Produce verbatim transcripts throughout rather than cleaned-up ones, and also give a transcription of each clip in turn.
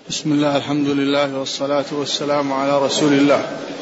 بسم الله، الحمد لله والصلاة والسلام على رسول الله.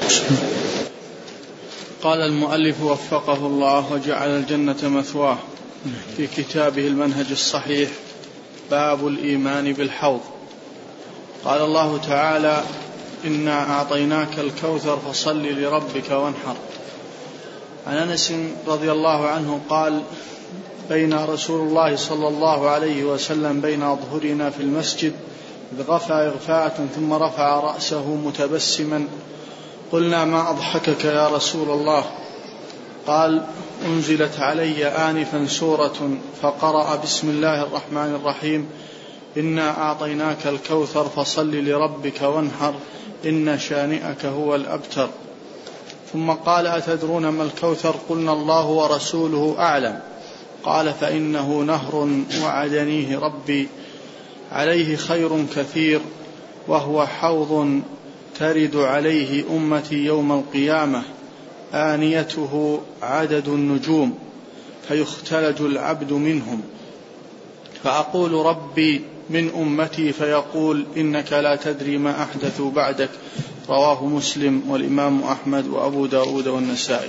قال المؤلف وفقه الله وجعل الجنة مثواه في كتابه المنهج الصحيح: باب الإيمان بالحوض. قال الله تعالى: إنا أعطيناك الكوثر فصل لربك وانحر. عن أنس رضي الله عنه قال: بين رسول الله صلى الله عليه وسلم بين أظهرنا في المسجد إذ غفى إغفاءة ثم رفع رأسه متبسما، قلنا: ما أضحكك يا رسول الله؟ قال: أنزلت علي آنفا سورة فقرأ بسم الله الرحمن الرحيم: إنا أعطيناك الكوثر فصل لربك وانحر إن شانئك هو الأبتر. ثم قال: أتدرون ما الكوثر؟ قلنا: الله ورسوله أعلم. قال: فإنه نهر وعدنيه ربي، عليه خير كثير، وهو حوض ترد عليه أمتي يوم القيامة، آنيته عدد النجوم، فيختلج العبد منهم، فأقول: ربي من أمتي، فيقول: إنك لا تدري ما أحدثوا بعدك. رواه مسلم والإمام أحمد وأبو داود والنسائي.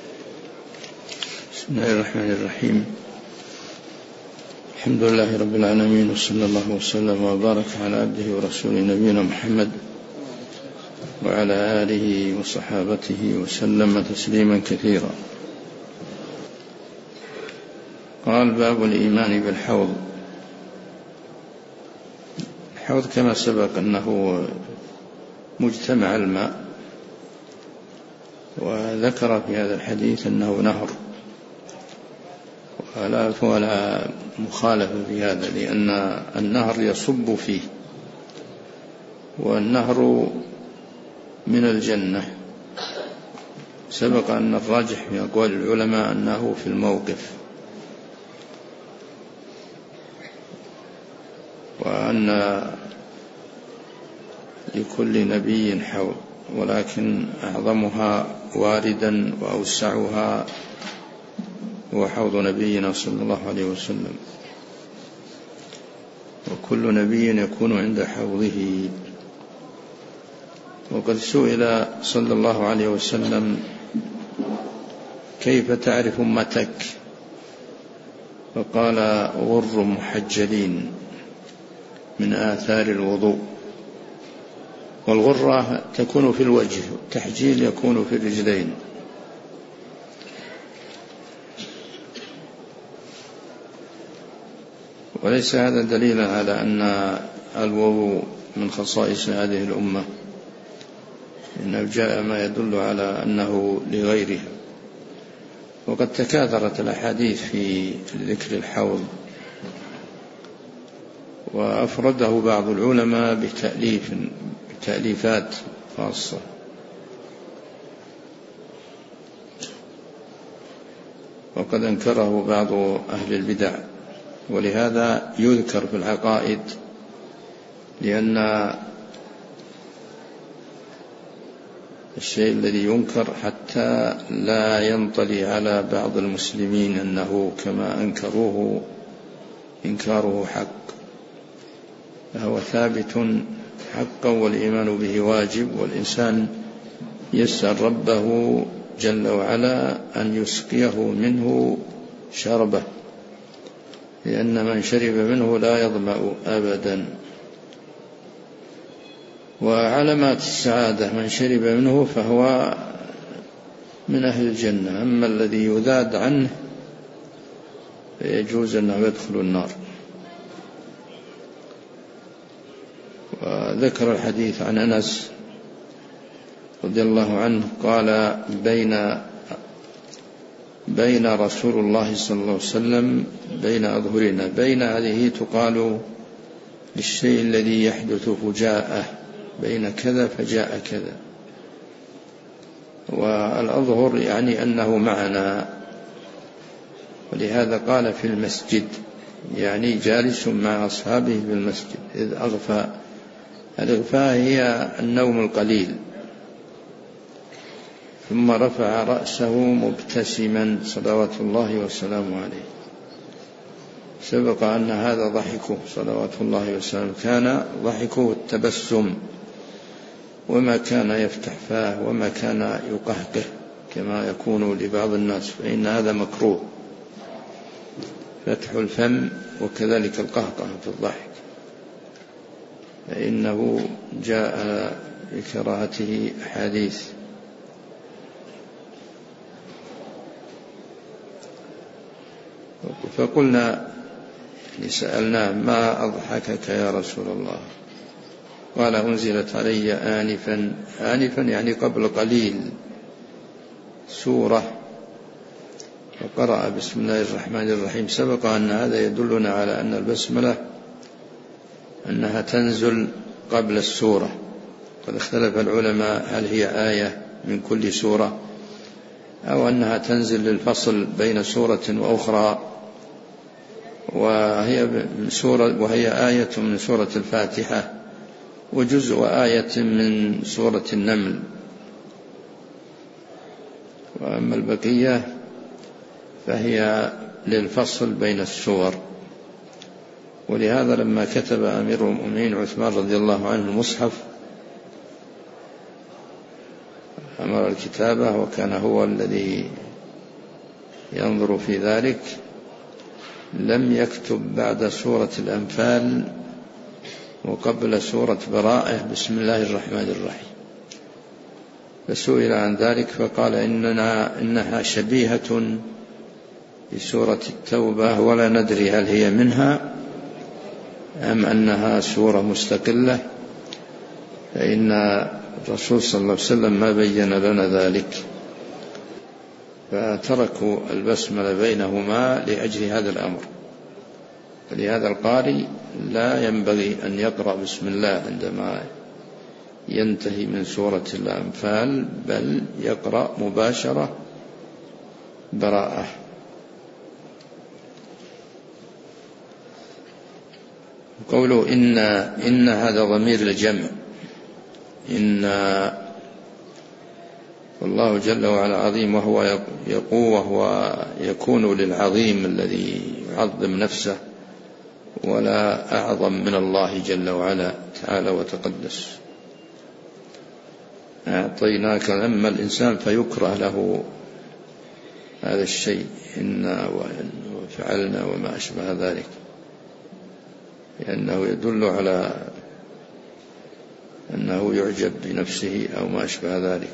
بسم الله الرحمن الرحيم. الحمد لله رب العالمين، وصلى الله وسلم وبارك على عبده ورسوله نبينا محمد وعلى آله وصحابته وسلم تسليما كثيرا. قال: باب الإيمان بالحوض. الحوض كما سبق أنه مجتمع الماء، وذكر في هذا الحديث أنه نهر، ولا مخالفة في هذا، لأن النهر يصب فيه، والنهر من الجنة. سبق أن الراجح في أقوال العلماء أنه في الموقف، وأن لكل نبي حوض، ولكن أعظمها واردا وأوسعها هو حوض نبينا صلى الله عليه وسلم، وكل نبي يكون عند حوضه. وقد سئل صلى الله عليه وسلم: كيف تعرف أمتك؟ فقال: غر محجلين من آثار الوضوء. والغرة تكون في الوجه، والتحجيل يكون في الرجلين. وليس هذا دليلا على أن الوضوء من خصائص هذه الأمة، إنه جاء ما يدل على أنه لغيرها. وقد تكاثرت الأحاديث في ذكر الحوض، وأفرده بعض العلماء بتأليف بتأليفات خاصة. وقد أنكره بعض أهل البدع، ولهذا يذكر في العقائد، لأن الشيء الذي ينكر حتى لا ينطلي على بعض المسلمين أنه كما أنكروه إنكاره حق، فهو ثابت حقا، والإيمان به واجب. والإنسان يسأل ربه جل وعلا أن يسقيه منه شربه، لأن من شرب منه لا يظمأ أبدا. وعلامات السعادة من شرب منه فهو من أهل الجنة، أما الذي يذاد عنه فيجوز أنه يدخل النار. وذكر الحديث عن أنس رضي الله عنه قال: بين بين رسول الله صلى الله عليه وسلم بين أظهرنا. بين هذه تقال للشيء الذي يحدث فجاءة، بين كذا فجاء كذا. والأظهر يعني أنه معنا، ولهذا قال في المسجد، يعني جالس مع أصحابه في المسجد إذ أغفى. الإغفاء هي النوم القليل. ثم رفع رأسه مبتسما صلوات الله وسلامه عليه. سبق أن هذا ضحكه صلوات الله وسلامه كان ضحكه التبسم، وما كان يفتح فاه وما كان يقهقه كما يكون لبعض الناس، فإن هذا مكروه فتح الفم وكذلك القهقه في الضحك، فإنه جاء بكراهته أحاديث. فقلنا سألناه ما أضحكك يا رسول الله؟ قال أنزلت علي آنفا، آنفا يعني قبل قليل، سورة فقرأ بسم الله الرحمن الرحيم. سبق أن هذا يدلنا على أن البسملة أنها تنزل قبل السورة. قد اختلف العلماء هل هي آية من كل سورة أو أنها تنزل للفصل بين سورة وأخرى، وهي سورة وهي آية من سورة الفاتحة وجزء آية من سورة النمل، وأما البقية فهي للفصل بين السور. ولهذا لما كتب أمير المؤمنين عثمان رضي الله عنه المصحف أمر الكتابة وكان هو الذي ينظر في ذلك، لم يكتب بعد سورة الأنفال وقبل سورة براءة بسم الله الرحمن الرحيم، فسئل عن ذلك فقال إننا إنها شبيهة بسورة التوبة ولا ندري هل هي منها أم أنها سورة مستقلة، فإن الرسول صلى الله عليه وسلم ما بين لنا ذلك، فتركوا البسملة بينهما لأجل هذا الأمر. فلهذا القارئ لا ينبغي أن يقرأ بسم الله عندما ينتهي من سورة الأنفال، بل يقرأ مباشرة براءة. قوله إن إن هذا ضمير الجمع، إن والله جل وعلا عظيم وهو يقوى وهو يكون للعظيم الذي يعظم نفسه، ولا أعظم من الله جل وعلا تعالى وتقدس. أعطيناك، أما الإنسان فيكره له هذا الشيء إنا وفعلنا وما أشبه ذلك، لأنه يدل على أنه يعجب بنفسه أو ما أشبه ذلك.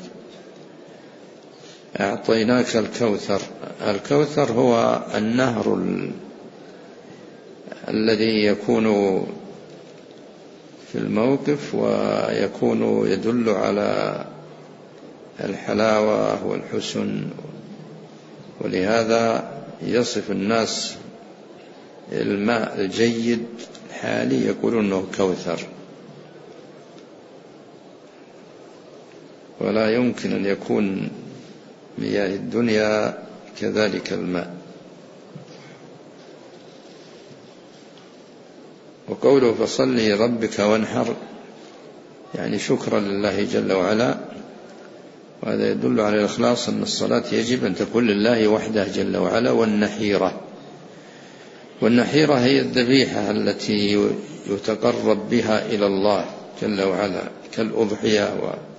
أعطيناك الكوثر، الكوثر هو النهر ال... الذي يكون في الموقف ويكون يدل على الحلاوة والحسن، ولهذا يصف الناس الماء الجيد الحالي يقولون أنه كوثر، ولا يمكن أن يكون مياه الدنيا كذلك الماء. وقوله فصل لربك وانحر يعني شكرا لله جل وعلا، وهذا يدل على الإخلاص، أن الصلاة يجب أن تكون لله وحده جل وعلا. والنحيرة، والنحيرة هي الذبيحة التي يتقرب بها إلى الله جل وعلا كالأضحية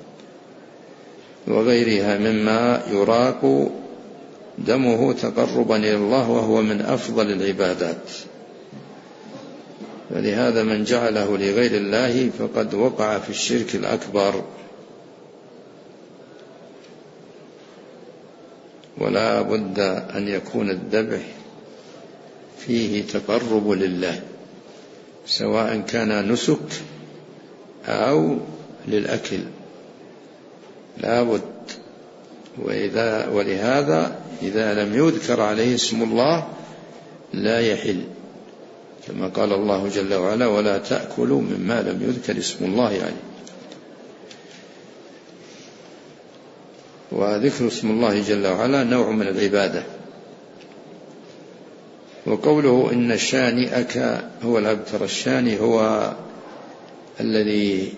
وغيرها مما يراق دمه تقربا إلى الله، وهو من أفضل العبادات. فلهذا من جعله لغير الله فقد وقع في الشرك الأكبر، ولا بد أن يكون الذبح فيه تقرب لله، سواء كان نسك أو للأكل، لا بد. وإذا ولهذا إذا لم يذكر عليه اسم الله لا يحل، كما قال الله جل وعلا ولا تأكلوا مما لم يذكر اسم الله يعني. وذكر اسم الله جل وعلا نوع من العبادة. وقوله إن شانئك هو الأبتر، الشاني هو الذي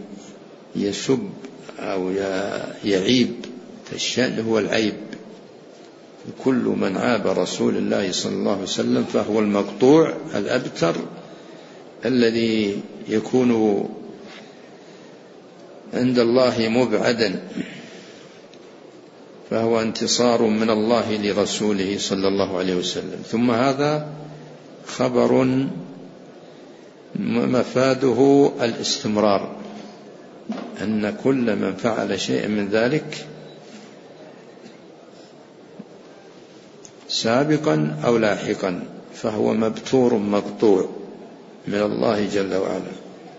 يسب أو يعيب، فالشان هو العيب، كل من عاب رسول الله صلى الله عليه وسلم فهو المقطوع الأبتر الذي يكون عند الله مبعدا، فهو انتصار من الله لرسوله صلى الله عليه وسلم. ثم هذا خبر مفاده الاستمرار، أن كل من فعل شيئا من ذلك سابقا أو لاحقا فهو مبتور مقطوع من الله جل وعلا.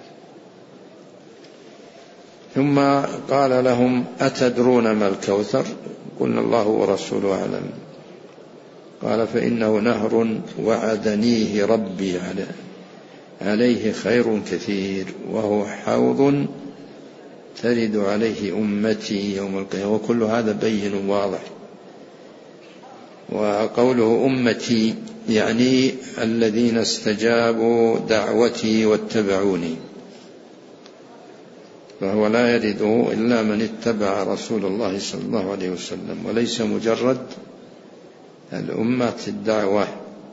ثم قال لهم: أتدرون ما الكوثر؟ قلنا: الله ورسوله أعلم. قال: فإنه نهر وعدنيه ربي عليه خير كثير، وهو حوض ترد عليه أمتي يوم القيامة. وكل هذا بين واضح. وقوله أمتي يعني الذين استجابوا دعوتي واتبعوني، فهو لا يرده إلا من اتبع رسول الله صلى الله عليه وسلم، وليس مجرد الأمة الدعوة.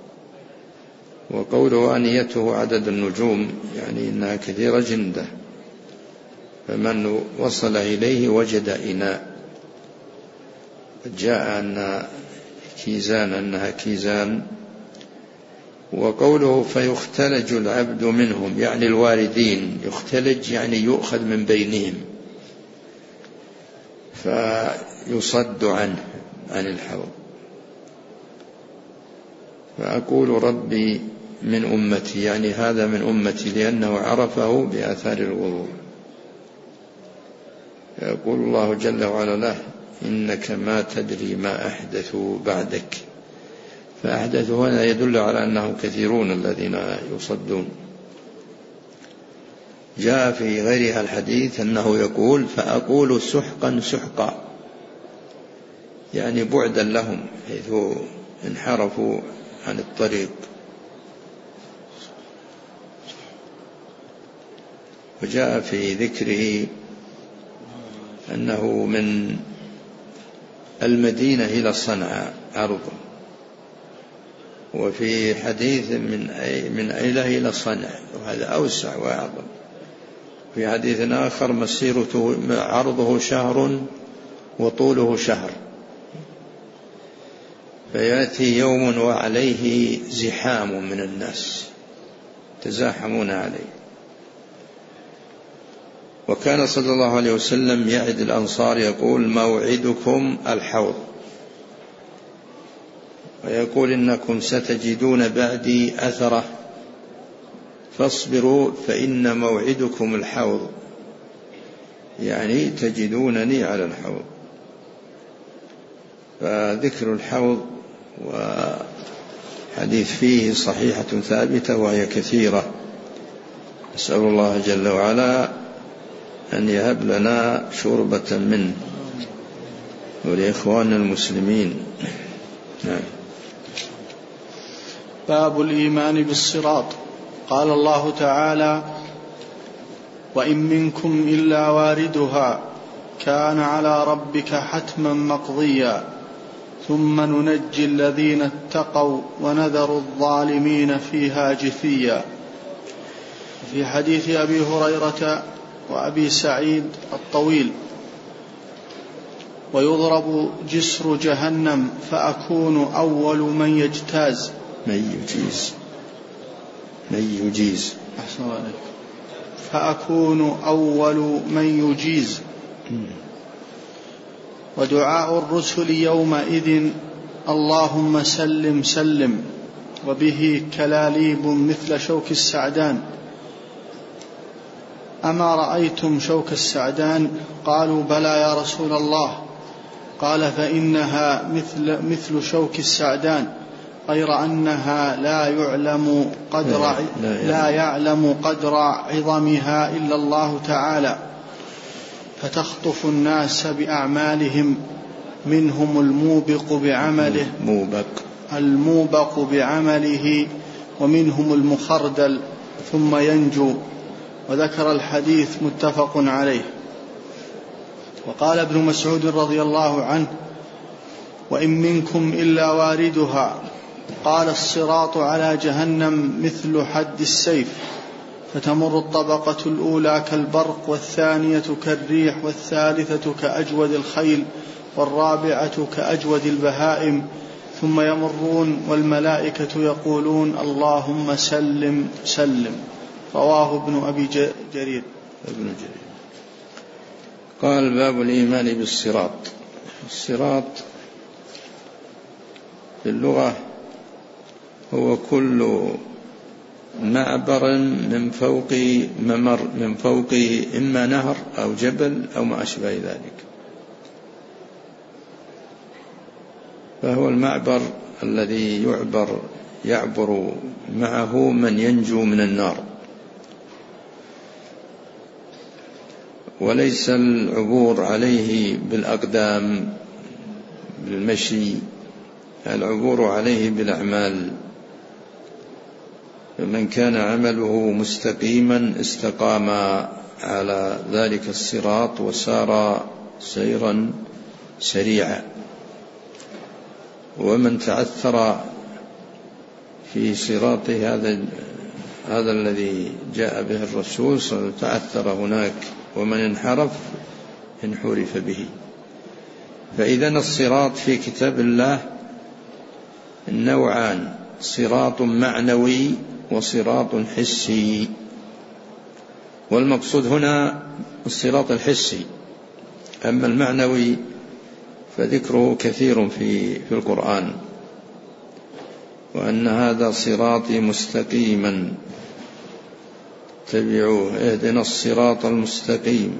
وقوله آنيته عدد النجوم يعني إنها كثيرة جندة، فمن وصل إليه وجد إناء. جاء أن كيزان أنها كيزان. وقوله فيختلج العبد منهم يعني الواردين، يختلج يعني يؤخذ من بينهم فيصد عنه عن الحوض. فأقول ربي من أمتي يعني هذا من أمتي، لأنه عرفه بآثار الوضوء. يقول الله جل وعلا له: إنك ما تدري ما أحدثوا بعدك. فأحدثوا هنا يدل على أنهم كثيرون الذين يصدون. جاء في غيرها الحديث أنه يقول: فأقول سحقا سحقا يعني بعدا لهم حيث انحرفوا عن الطريق. وجاء في ذكره أنه من المدينة إلى صنعاء عرضه، وفي حديث من أي من أيلة إلى صنعاء، وهذا أوسع وأعظم. في حديث آخر مسيرته عرضه شهر وطوله شهر، فيأتي يوم وعليه زحام من الناس تزاحمون عليه. وكان صلى الله عليه وسلم يعد الأنصار يقول: موعدكم الحوض، ويقول: إنكم ستجدون بعدي أثرة فاصبروا فإن موعدكم الحوض، يعني تجدونني على الحوض. فذكر الحوض وحديث فيه صحيحة ثابتة وهي كثيرة. نسأل الله جل وعلا أن يهب لنا شربة منه ولإخواننا المسلمين. نعم. باب الإيمان بالصراط. قال الله تعالى: وإن منكم إلا واردها كان على ربك حتما مقضيا ثم ننجي الذين اتقوا ونذر الظالمين فيها جثيا. في حديث أبي هريرة وأبي سعيد الطويل: ويضرب جسر جهنم فأكون أول من يجتاز من يجيز من يجيز أحسن عليك فأكون أول من يجيز. ودعاء الرسل يومئذ: اللهم سلم سلم، وبه كلاليب مثل شوك السعدان. أما رأيتم شوك السعدان؟ قالوا: بلى يا رسول الله. قال: فإنها مثل, مثل شوك السعدان، غير أنها لا يعلم قدر, لا يعلم قدر عظمها إلا الله تعالى، فتخطف الناس بأعمالهم، منهم الموبق بعمله موبق الموبق بعمله ومنهم المخردل ثم ينجو. وذكر الحديث متفق عليه. وقال ابن مسعود رضي الله عنه: وإن منكم إلا واردها. قال الصراط على جهنم مثل حد السيف، فتمر الطبقة الأولى كالبرق، والثانية كالريح، والثالثة كأجود الخيل، والرابعة كأجود البهائم، ثم يمرون والملائكة يقولون اللهم سلم سلم. رواه ابن أبي جرير. ابن جرير. قال باب الإيمان بالصراط. الصراط في اللغة هو كل معبر من فوق ممر من فوق إما نهر أو جبل أو ما أشبه ذلك، فهو المعبر الذي يعبر يعبر معه من ينجو من النار، وليس العبور عليه بالأقدام بالمشي، العبور عليه بالأعمال. فمن كان عمله مستقيما استقام على ذلك الصراط وسار سيرا سريعا، ومن تعثر في صراط هذا هذا الذي جاء به الرسول صلى الله عليه وسلم تعثر هناك، ومن انحرف انحرف به. فإذا الصراط في كتاب الله نوعان: صراط معنوي وصراط حسي، والمقصود هنا الصراط الحسي. أما المعنوي فذكره كثير في في القرآن، وأن هذا صراطي مستقيما اتبعوه اهدنا الصراط المستقيم،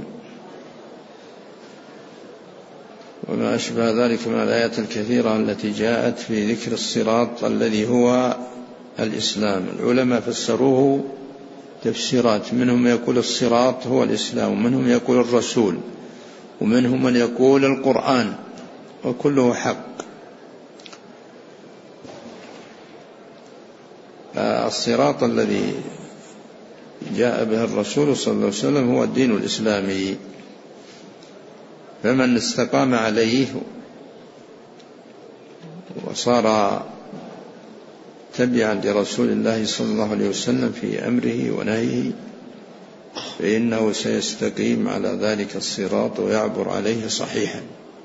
وما أشبه ذلك من الآيات الكثيرة التي جاءت في ذكر الصراط الذي هو الإسلام. العلماء فسروه تفسيرات، منهم يقول الصراط هو الإسلام، ومنهم يقول الرسول، ومنهم من يقول القرآن، وكله حق. الصراط الذي جاء به الرسول صلى الله عليه وسلم هو الدين الإسلامي، فمن استقام عليه وصار تبعا لرسول الله صلى الله عليه وسلم في أمره ونهيه فإنه سيستقيم على ذلك الصراط ويعبر عليه صحيحا،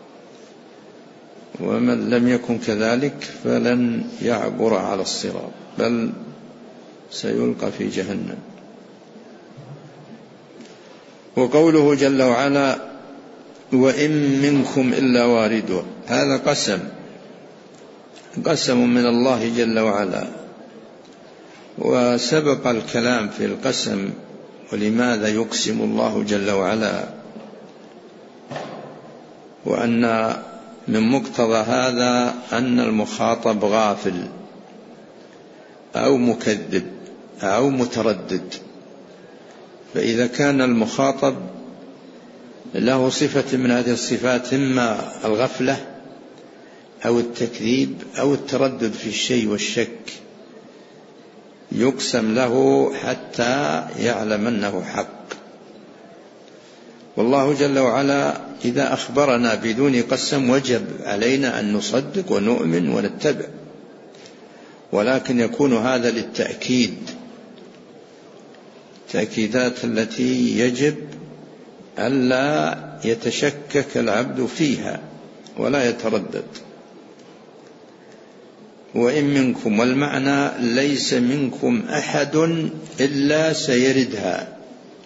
ومن لم يكن كذلك فلن يعبر على الصراط بل سيلقى في جهنم. وقوله جل وعلا وإن منكم إلا واردها، هذا قسم قسم من الله جل وعلا، وسبق الكلام في القسم ولماذا يقسم الله جل وعلا، وأن من مقتضى هذا أن المخاطب غافل أو مكذب أو متردد. فإذا كان المخاطب له صفة من هذه الصفات، إما الغفلة أو التكذيب أو التردد في الشيء والشك، يقسم له حتى يعلم أنه حق. والله جل وعلا إذا أخبرنا بدون قسم وجب علينا أن نصدق ونؤمن ونتبع، ولكن يكون هذا للتأكيد، تأكيدات التي يجب ألا يتشكك العبد فيها ولا يتردد. وإن منكم، والمعنى ليس منكم أحد إلا سيردها،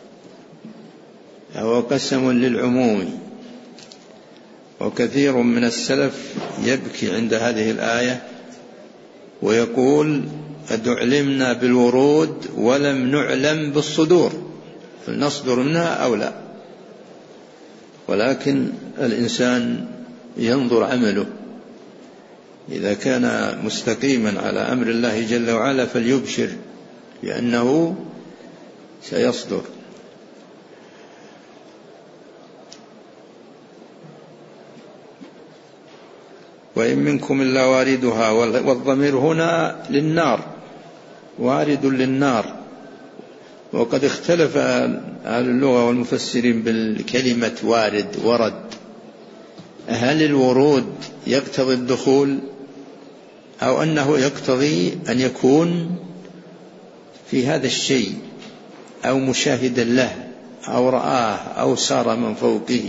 هو قسم للعموم. وكثير من السلف يبكي عند هذه الآية ويقول قد علمنا بالورود ولم نعلم بالصدور، نصدر منها أو لا. ولكن الإنسان ينظر عمله، إذا كان مستقيما على أمر الله جل وعلا فليبشر لأنه سيصدر. وإن منكم إلا واردها، والضمير هنا للنار، وارد للنار. وقد اختلف أهل اللغة والمفسرين بالكلمة وارد ورد، هل الورود يقتضي الدخول أو أنه يقتضي أن يكون في هذا الشيء أو مشاهدا له أو رآه أو سار من فوقه؟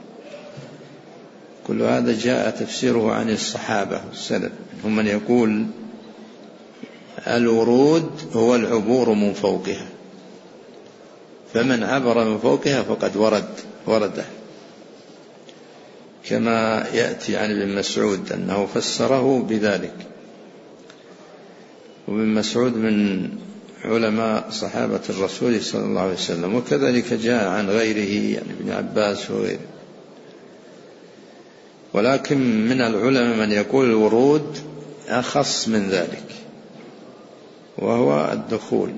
كل هذا جاء تفسيره عن الصحابة والسلف. هم من يقول الورود هو العبور من فوقها، فمن عبر من فوقها فقد ورد ورده، كما يأتي عن ابن مسعود أنه فسره بذلك. وابن مسعود من علماء صحابة الرسول صلى الله عليه وسلم، وكذلك جاء عن غيره يعني ابن عباس وغيره. ولكن من العلماء من يقول الورود أخص من ذلك وهو الدخول،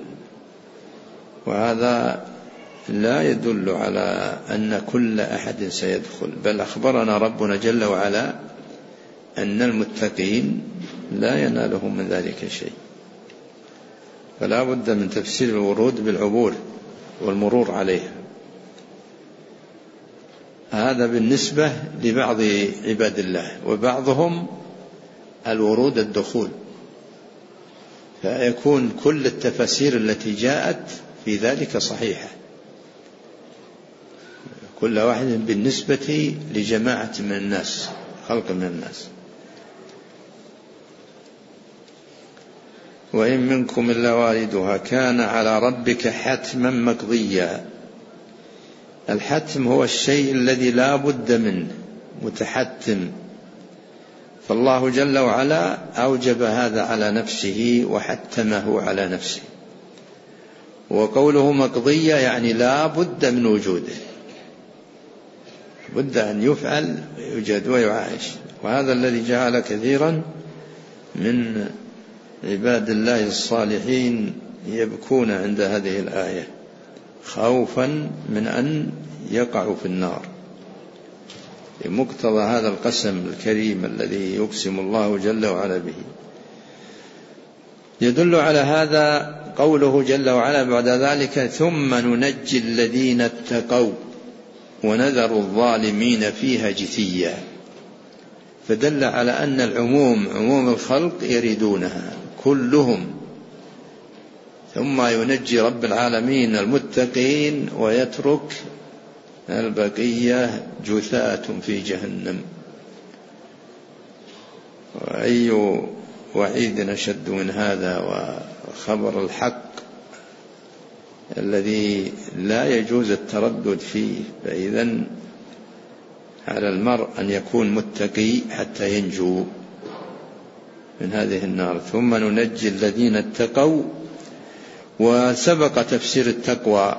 وهذا لا يدل على أن كل أحد سيدخل، بل أخبرنا ربنا جل وعلا أن المتقين لا ينالهم من ذلك شيء. فلا بد من تفسير الورود بالعبور والمرور عليها. هذا بالنسبة لبعض عباد الله، وبعضهم الورود الدخول، فيكون كل التفاسير التي جاءت في ذلك صحيحة، كل واحد بالنسبة لجماعة من الناس، خلق من الناس. وإن منكم إلا واردها كان على ربك حتما مقضيا. الحتم هو الشيء الذي لا بد منه، متحتم، فالله جل وعلا أوجب هذا على نفسه وحتمه على نفسه. وقوله مقضية يعني لا بد من وجوده، بد أن يفعل ويوجد ويعايش. وهذا الذي جعل كثيرا من عباد الله الصالحين يبكون عند هذه الآية خوفا من أن يقعوا في النار، بمقتضى هذا القسم الكريم الذي يقسم الله جل وعلا به. يدل على هذا قوله جل وعلا بعد ذلك ثم ننجي الذين اتقوا ونذر الظالمين فيها جثيا، فدل على أن العموم عموم الخلق يريدونها كلهم، ثم ينجي رب العالمين المتقين ويترك البقية جثاة في جهنم. وأي وعيد أشد من هذا، وخبر الحق الذي لا يجوز التردد فيه. فإذن على المرء أن يكون متقي حتى ينجو من هذه النار. ثم ننجي الذين اتقوا. وسبق تفسير التقوى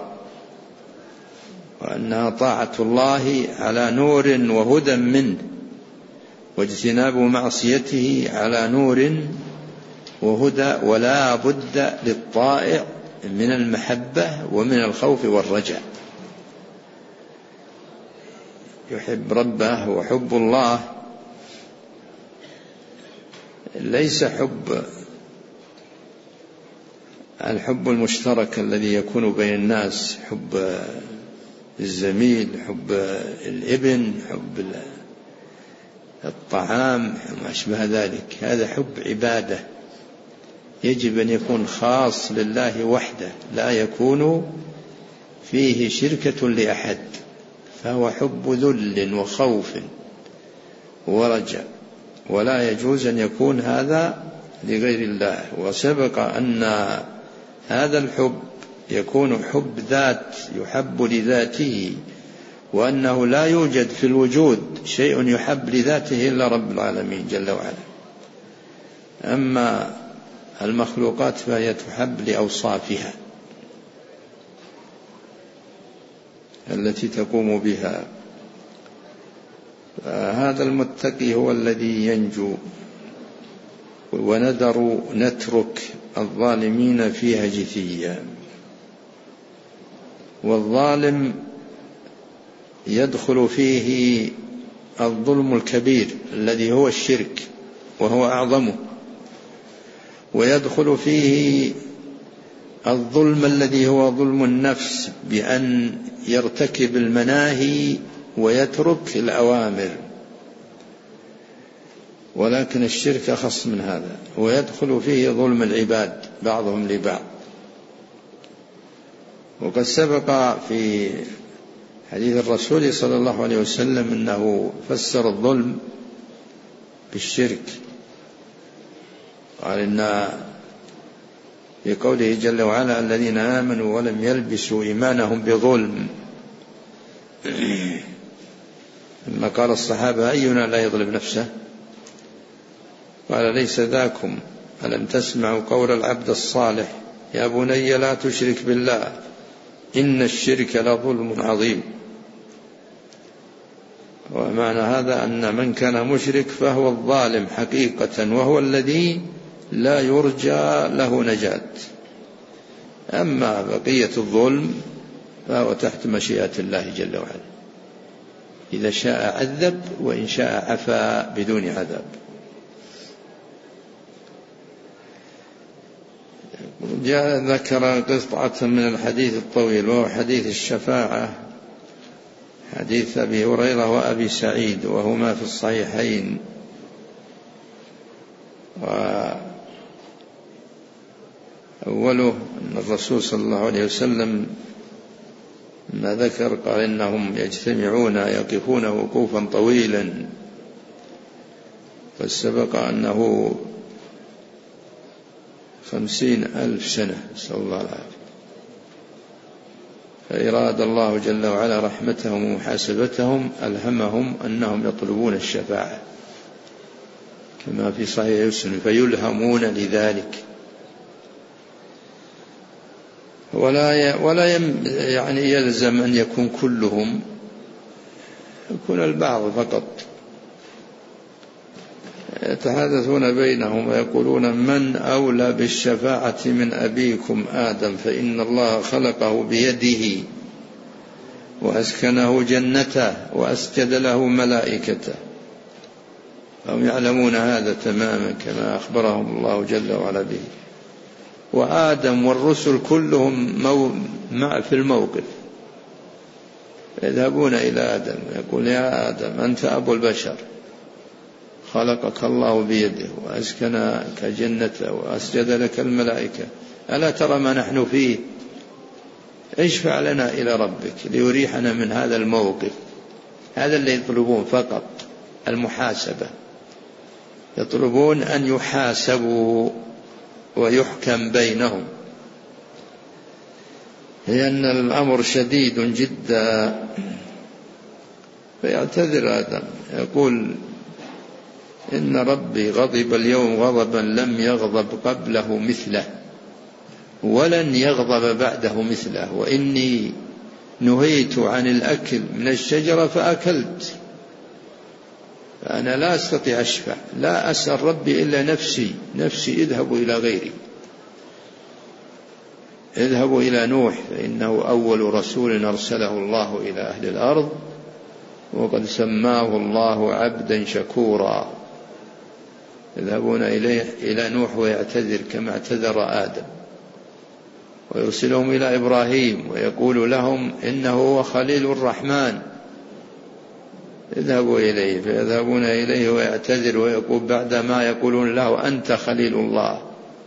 وأنها طاعة الله على نور وهدى منه، واجتناب معصيته على نور وهدى. ولا بد للطائع من المحبة ومن الخوف والرجاء، يحب ربه. وحب الله ليس حب الحب المشترك الذي يكون بين الناس، حب الزميل، حب الابن، حب الطعام، ما أشبه ذلك. هذا حب عبادة يجب أن يكون خاص لله وحده، لا يكون فيه شركة لأحد، فهو حب ذل وخوف ورجاء، ولا يجوز أن يكون هذا لغير الله. وسبق أن هذا الحب يكون حب ذات، يحب لذاته، وأنه لا يوجد في الوجود شيء يحب لذاته إلا رب العالمين جل وعلا. أما المخلوقات فهي تحب لأوصافها التي تقوم بها. هذا المتقي هو الذي ينجو. ونذر نترك الظالمين فيها جثيا. والظالم يدخل فيه الظلم الكبير الذي هو الشرك وهو أعظمه، ويدخل فيه الظلم الذي هو ظلم النفس بأن يرتكب المناهي ويترك الأوامر، ولكن الشرك أخص من هذا، ويدخل فيه ظلم العباد بعضهم لبعض. وقد سبق في حديث الرسول صلى الله عليه وسلم أنه فسر الظلم بالشرك، قال إن في قوله جل وعلا الذين آمنوا ولم يلبسوا إيمانهم بظلم، لما قال الصحابة أينا لا يظلم نفسه قال ليس ذاكم، ألم تسمعوا قول العبد الصالح يا بني لا تشرك بالله إن الشرك لظلم عظيم. ومعنى هذا أن من كان مشرك فهو الظالم حقيقة، وهو الذي لا يرجى له نجاة. أما بقية الظلم فهو تحت مشيئة الله جل وعلا، إذا شاء عذب وإن شاء عفا بدون عذاب. جاء ذكر قطعة من الحديث الطويل وهو حديث الشفاعة، حديث أبي هريرة وأبي سعيد، وهما في الصحيحين. وأوله أن الرسول صلى الله عليه وسلم ما ذكر قال إنهم يجتمعون يقفون وقوفا طويلا، فسبق أنه خمسين ألف سنة، نسأل الله العافية. فإراد الله جل وعلا رحمتهم ومحاسبتهم ألهمهم أنهم يطلبون الشفاعة كما في صحيح مسلم، فيلهمون لذلك. ولا ولا يعني يلزم أن يكون كلهم، يكون البعض فقط. يتحدثون بينهم ويقولون من أولى بالشفاعة من أبيكم آدم، فإن الله خلقه بيده وأسكنه جنته وأسجد له ملائكته. هم يعلمون هذا تماما كما أخبرهم الله جل وعلا به. وآدم والرسل كلهم في الموقف، يذهبون إلى آدم يقول يا آدم أنت أبو البشر، خلقك الله بيده وأسكنك جنته وأسجد لك الملائكة، ألا ترى ما نحن فيه؟ اشفع لنا إلى ربك ليريحنا من هذا الموقف. هذا اللي يطلبون فقط، المحاسبة، يطلبون أن يحاسبوا ويحكم بينهم، لأن الأمر شديد جدا. فيعتذر آدم يقول إن ربي غضب اليوم غضبا لم يغضب قبله مثله ولن يغضب بعده مثله، وإني نهيت عن الأكل من الشجرة فأكلت، فأنا لا أستطيع أشفع، لا أسأل ربي إلا نفسي نفسي اذهبوا إلى غيري، اذهبوا إلى نوح فإنه أول رسول أرسله الله إلى أهل الأرض وقد سماه الله عبدا شكورا. يذهبون إليه إلى نوح ويعتذر كما اعتذر آدم، ويرسلهم إلى إبراهيم ويقول لهم إنه هو خليل الرحمن، اذهبوا إليه، فيذهبون إليه ويعتذر ويقول بعد ما يقولون له أنت خليل الله،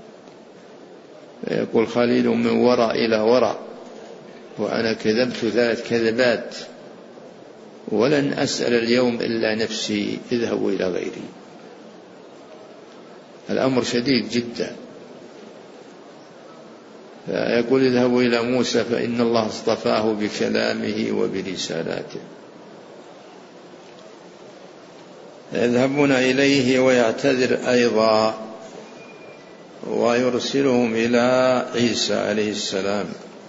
فيقول خليل من وراء إلى وراء، وأنا كذبت ثلاث كذبات ولن أسأل اليوم إلا نفسي، اذهبوا إلى غيري. الأمر شديد جدا. فيقول اذهبوا إلى موسى فإن الله اصطفاه بكلامه وبرسالاته. يذهبون إليه ويعتذر أيضا، ويرسلهم إلى عيسى عليه السلام.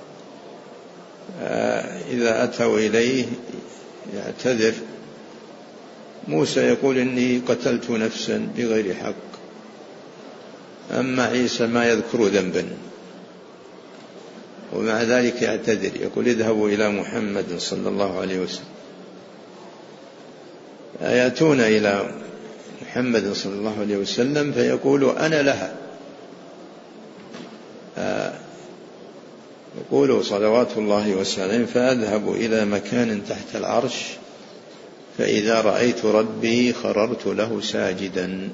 إذا أتوا إليه يعتذر. موسى يقول إني قتلت نفسا بغير حق، أما عيسى ما يذكر ذنبا، ومع ذلك يعتذر يقول اذهبوا إلى محمد صلى الله عليه وسلم. يأتون إلى محمد صلى الله عليه وسلم فيقول أنا لها، يقول صلوات الله وسلامه فأذهب إلى مكان تحت العرش فإذا رأيت ربي خررت له ساجدا،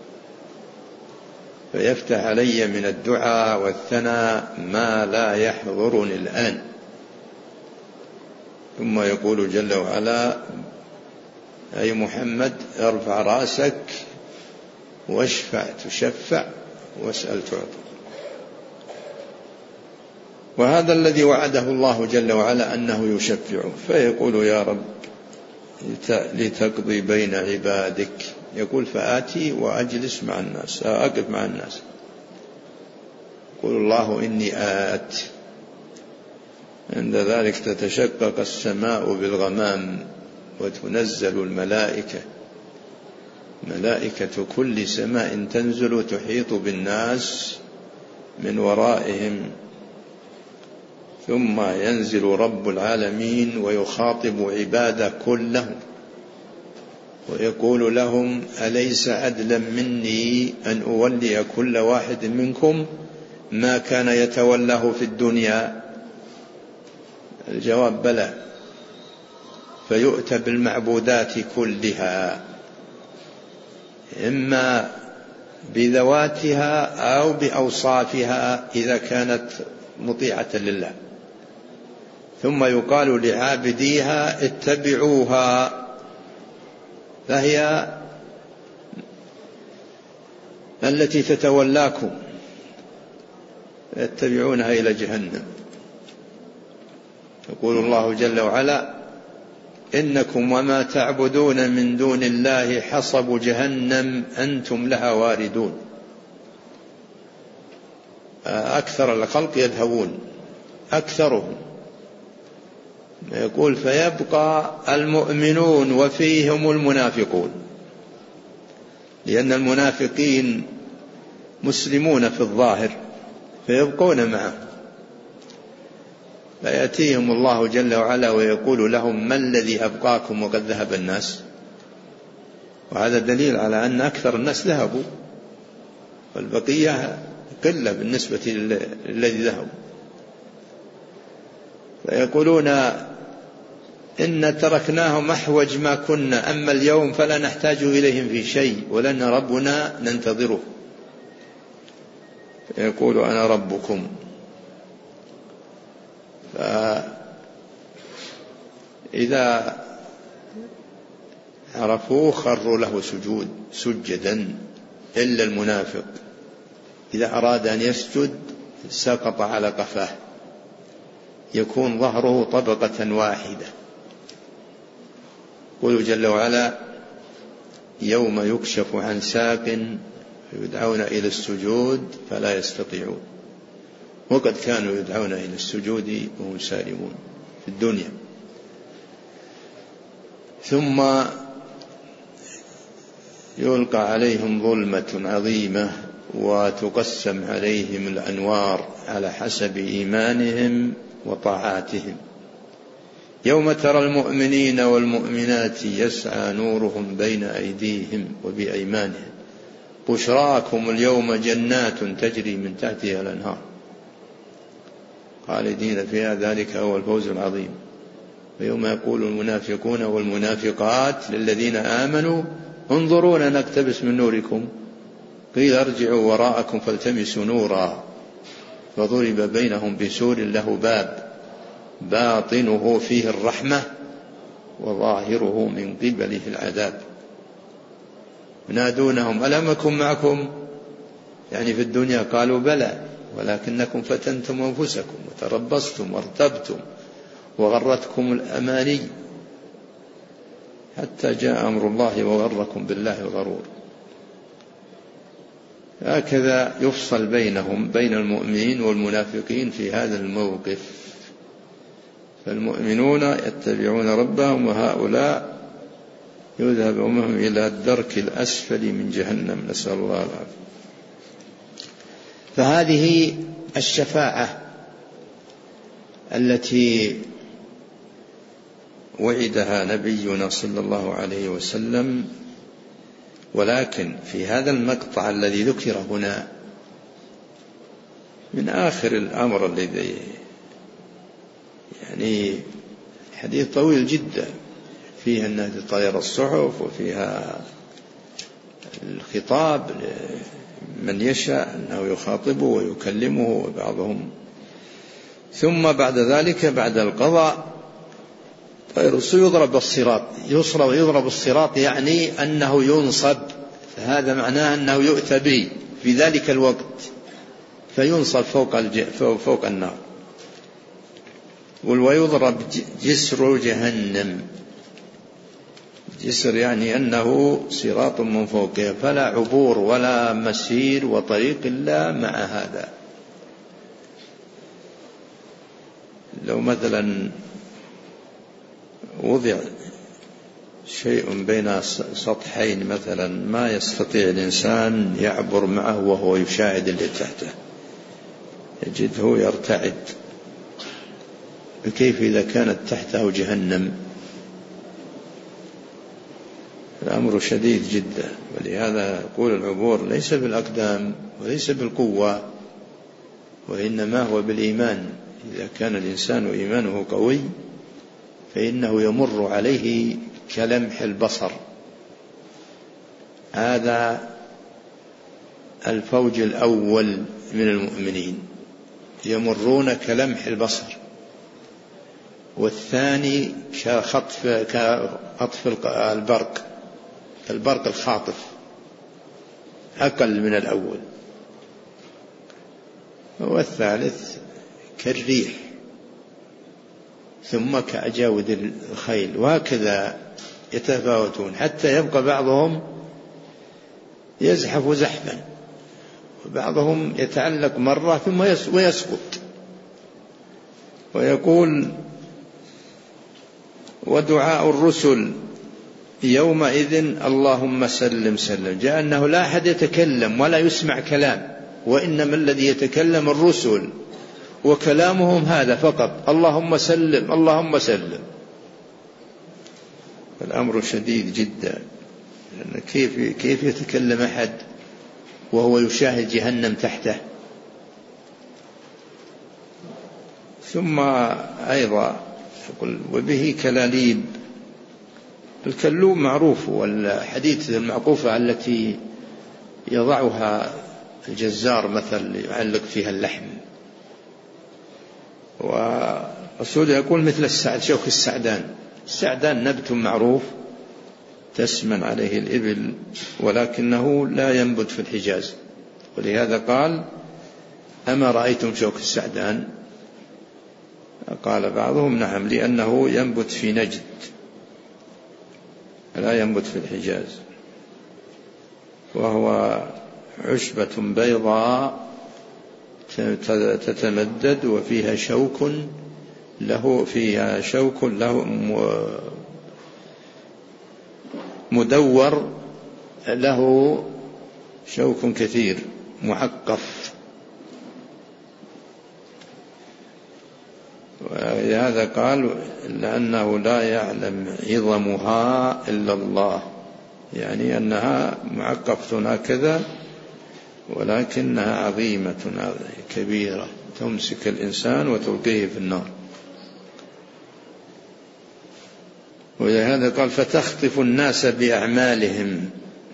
فيفتح علي من الدعاء والثناء ما لا يحضرني الآن. ثم يقول جل وعلا: أي محمد ارفع رأسك واشفع تشفع واسأل تعطى. وهذا الذي وعده الله جل وعلا أنه يشفع، فيقول: يا رب لتقضي بين عبادك. يقول: فآتي وأجلس مع الناس، أقف مع الناس. يقول الله: إني آت. عند ذلك تتشقق السماء بالغمام وتنزل الملائكة، ملائكة كل سماء تنزل تحيط بالناس من ورائهم، ثم ينزل رب العالمين ويخاطب عباده كلهم ويقول لهم: أليس عدلا مني أن أولي كل واحد منكم ما كان يتولاه في الدنيا؟ الجواب: بلى. فيؤتى بالمعبودات كلها، إما بذواتها أو بأوصافها إذا كانت مطيعة لله، ثم يقال لعابديها: اتبعوها، فهي التي تتولاكم، يتبعونها إلى جهنم. يقول الله جل وعلا: إنكم وما تعبدون من دون الله حصب جهنم أنتم لها واردون. أكثر الخلق يذهبون، أكثرهم. يقول: فيبقى المؤمنون وفيهم المنافقون، لأن المنافقين مسلمون في الظاهر فيبقون معه، فيأتيهم الله جل وعلا ويقول لهم: ما الذي أبقاكم وقد ذهب الناس؟ وهذا دليل على أن أكثر الناس ذهبوا، والبقية قلة بالنسبة للذي ذهبوا. فيقولون: إن تركناهم أحوج ما كنا، أما اليوم فلا نحتاج إليهم في شيء ولن ربنا ننتظره. فيقول: أنا ربكم. فإذا عرفوه خروا له سجود سجدا، إلا المنافق إذا أراد أن يسجد سقط على قفاه، يكون ظهره طبقة واحدة. قل جل وعلا: يوم يكشف عن ساق يدعون إلى السجود فلا يستطيعون، وقد كانوا يدعون إلى السجود وهم سالمون في الدنيا. ثم يلقى عليهم ظلمة عظيمة وتقسم عليهم الأنوار على حسب إيمانهم وطاعاتهم. يوم ترى المؤمنين والمؤمنات يسعى نورهم بين أيديهم وبأيمانهم بشراكم اليوم جنات تجري من تحتها الأنهار خالدين فيها ذلك هو الفوز العظيم. ويوم يقول المنافقون والمنافقات للذين آمنوا انظرونا نقتبس من نوركم قيل ارجعوا وراءكم فالتمسوا نورا فضرب بينهم بسور له باب باطنه فيه الرحمة وظاهره من قبله العذاب. ينادونهم ألم أكن معكم، يعني في الدنيا قالوا بلى ولكنكم فتنتم أنفسكم وتربصتم وارتبتم وغرتكم الأماني حتى جاء أمر الله وغركم بالله الغرور. هكذا يفصل بينهم بين المؤمنين والمنافقين في هذا الموقف. فالمؤمنون يتبعون ربهم وهؤلاء يذهب معهم إلى الدرك الأسفل من جهنم، نسأل الله العافية. فهذه الشفاعة التي وعدها نبينا صلى الله عليه وسلم، ولكن في هذا المقطع الذي ذكر هنا من آخر الأمر الذي يعني حديث طويل جدا فيها أنها تطير الصحف، وفيها الخطاب من يشاء أنه يخاطبه ويكلمه وبعضهم. ثم بعد ذلك بعد القضاء يضرب الصراط، يصرف ويضرب الصراط، يعني أنه ينصب، فهذا معناه أنه يؤتى به في ذلك الوقت فينصب فوق, فوق النار. ويضرب جسر جهنم، جسر يعني أنه صراط من فوقها، فلا عبور ولا مسير وطريق إلا مع هذا. لو مثلا وضع شيء بين سطحين مثلا ما يستطيع الإنسان يعبر معه وهو يشاهد اللي تحته، يجده يرتعد، كيف إذا كانت تحته جهنم؟ الأمر شديد جدا. ولهذا يقول العبور ليس بالأقدام وليس بالقوة، وإنما هو بالإيمان. إذا كان الإنسان إيمانه قوي فإنه يمر عليه كلمح البصر. هذا الفوج الأول من المؤمنين يمرون كلمح البصر، والثاني كخطف كخطف البرق، البرق الخاطف أقل من الأول، والثالث كالريح، ثم كأجاود الخيل، وهكذا يتفاوتون حتى يبقى بعضهم يزحف زحفا، وبعضهم يتعلق مرة ثم ويسقط. ويقول ودعاء الرسل يومئذ اللهم سلم سلم، جاء أنه لا أحد يتكلم ولا يسمع كلام، وإنما الذي يتكلم الرسل وكلامهم هذا فقط، اللهم سلم اللهم سلم. الأمر شديد جدا، لأن كيف كيف يتكلم أحد وهو يشاهد جهنم تحته؟ ثم أيضا يقول وبه كلاليب. الكلوب معروف، والحديث المعقوفة التي يضعها الجزار مثل يعلق فيها اللحم، ورسول يقول مثل السعد شوك السعدان. السعدان نبت معروف تسمن عليه الإبل، ولكنه لا ينبت في الحجاز، ولهذا قال أما رأيتم شوك السعدان؟ قال بعضهم نعم، لأنه ينبت في نجد لا ينبت في الحجاز، وهو عشبة بيضاء تتمدد وفيها شوك له فيها شوك له مدور له شوك كثير معقف. ولهذا قال لأنه لا يعلم عظمها إلا الله، يعني أنها معقفة هكذا ولكنها عظيمة كبيرة تمسك الإنسان وتلقيه في النار. ولهذا قال فتخطف الناس بأعمالهم،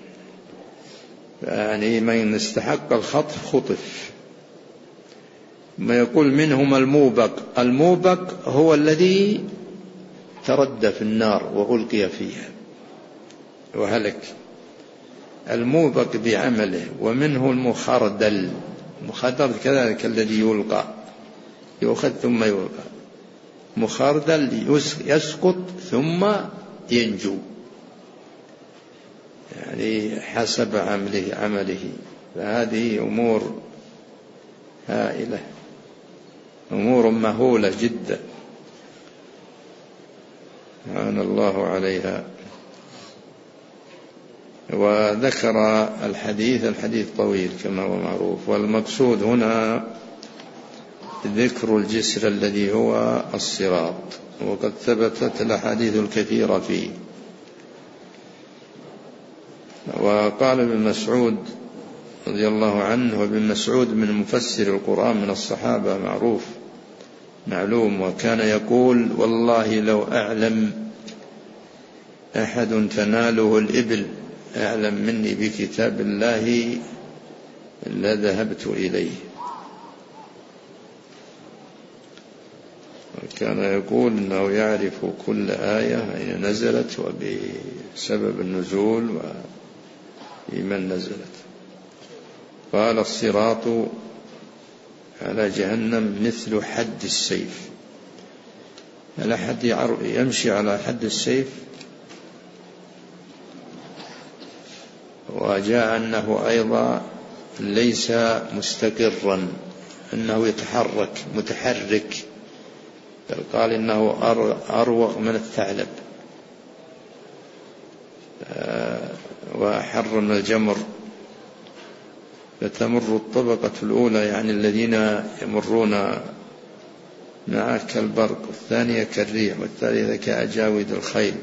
يعني من استحق الخطف خطف. ما يقول منهم الموبق، الموبق هو الذي تردى في النار وألقي فيها وهلك، الموبق بعمله. ومنه المخردل، مخردل كذلك الذي يلقى يؤخذ ثم يلقى، مخردل يسقط ثم ينجو، يعني حسب عمله عمله. فهذه أمور هائلة، أمور مهولة جدا سبحان الله عليها. وذكر الحديث، الحديث طويل كما هو معروف، والمقصود هنا ذكر الجسر الذي هو الصراط، وقد ثبتت الأحاديث الكثيرة فيه. وقال ابن مسعود رضي الله عنه، وابن مسعود من مفسر القرآن من الصحابة معروف معلوم، وكان يقول والله لو أعلم أحد تناله الإبل أعلم مني بكتاب الله لا ذهبت إليه. وكان يقول أنه يعرف كل آية أين نزلت وبسبب النزول وإيمن نزلت. قال الصراط على جهنم مثل حد السيف. هل أحد يمشي على حد السيف؟ وجاء أنه أيضا ليس مستقرا، أنه يتحرك متحرك، بل قال إنه أروق من الثعلب وأحر من الجمر. فتمر الطبقة الأولى يعني الذين يمرون معه كالبرق، والثانية كالريح، والثالثة كأجاود الخيل،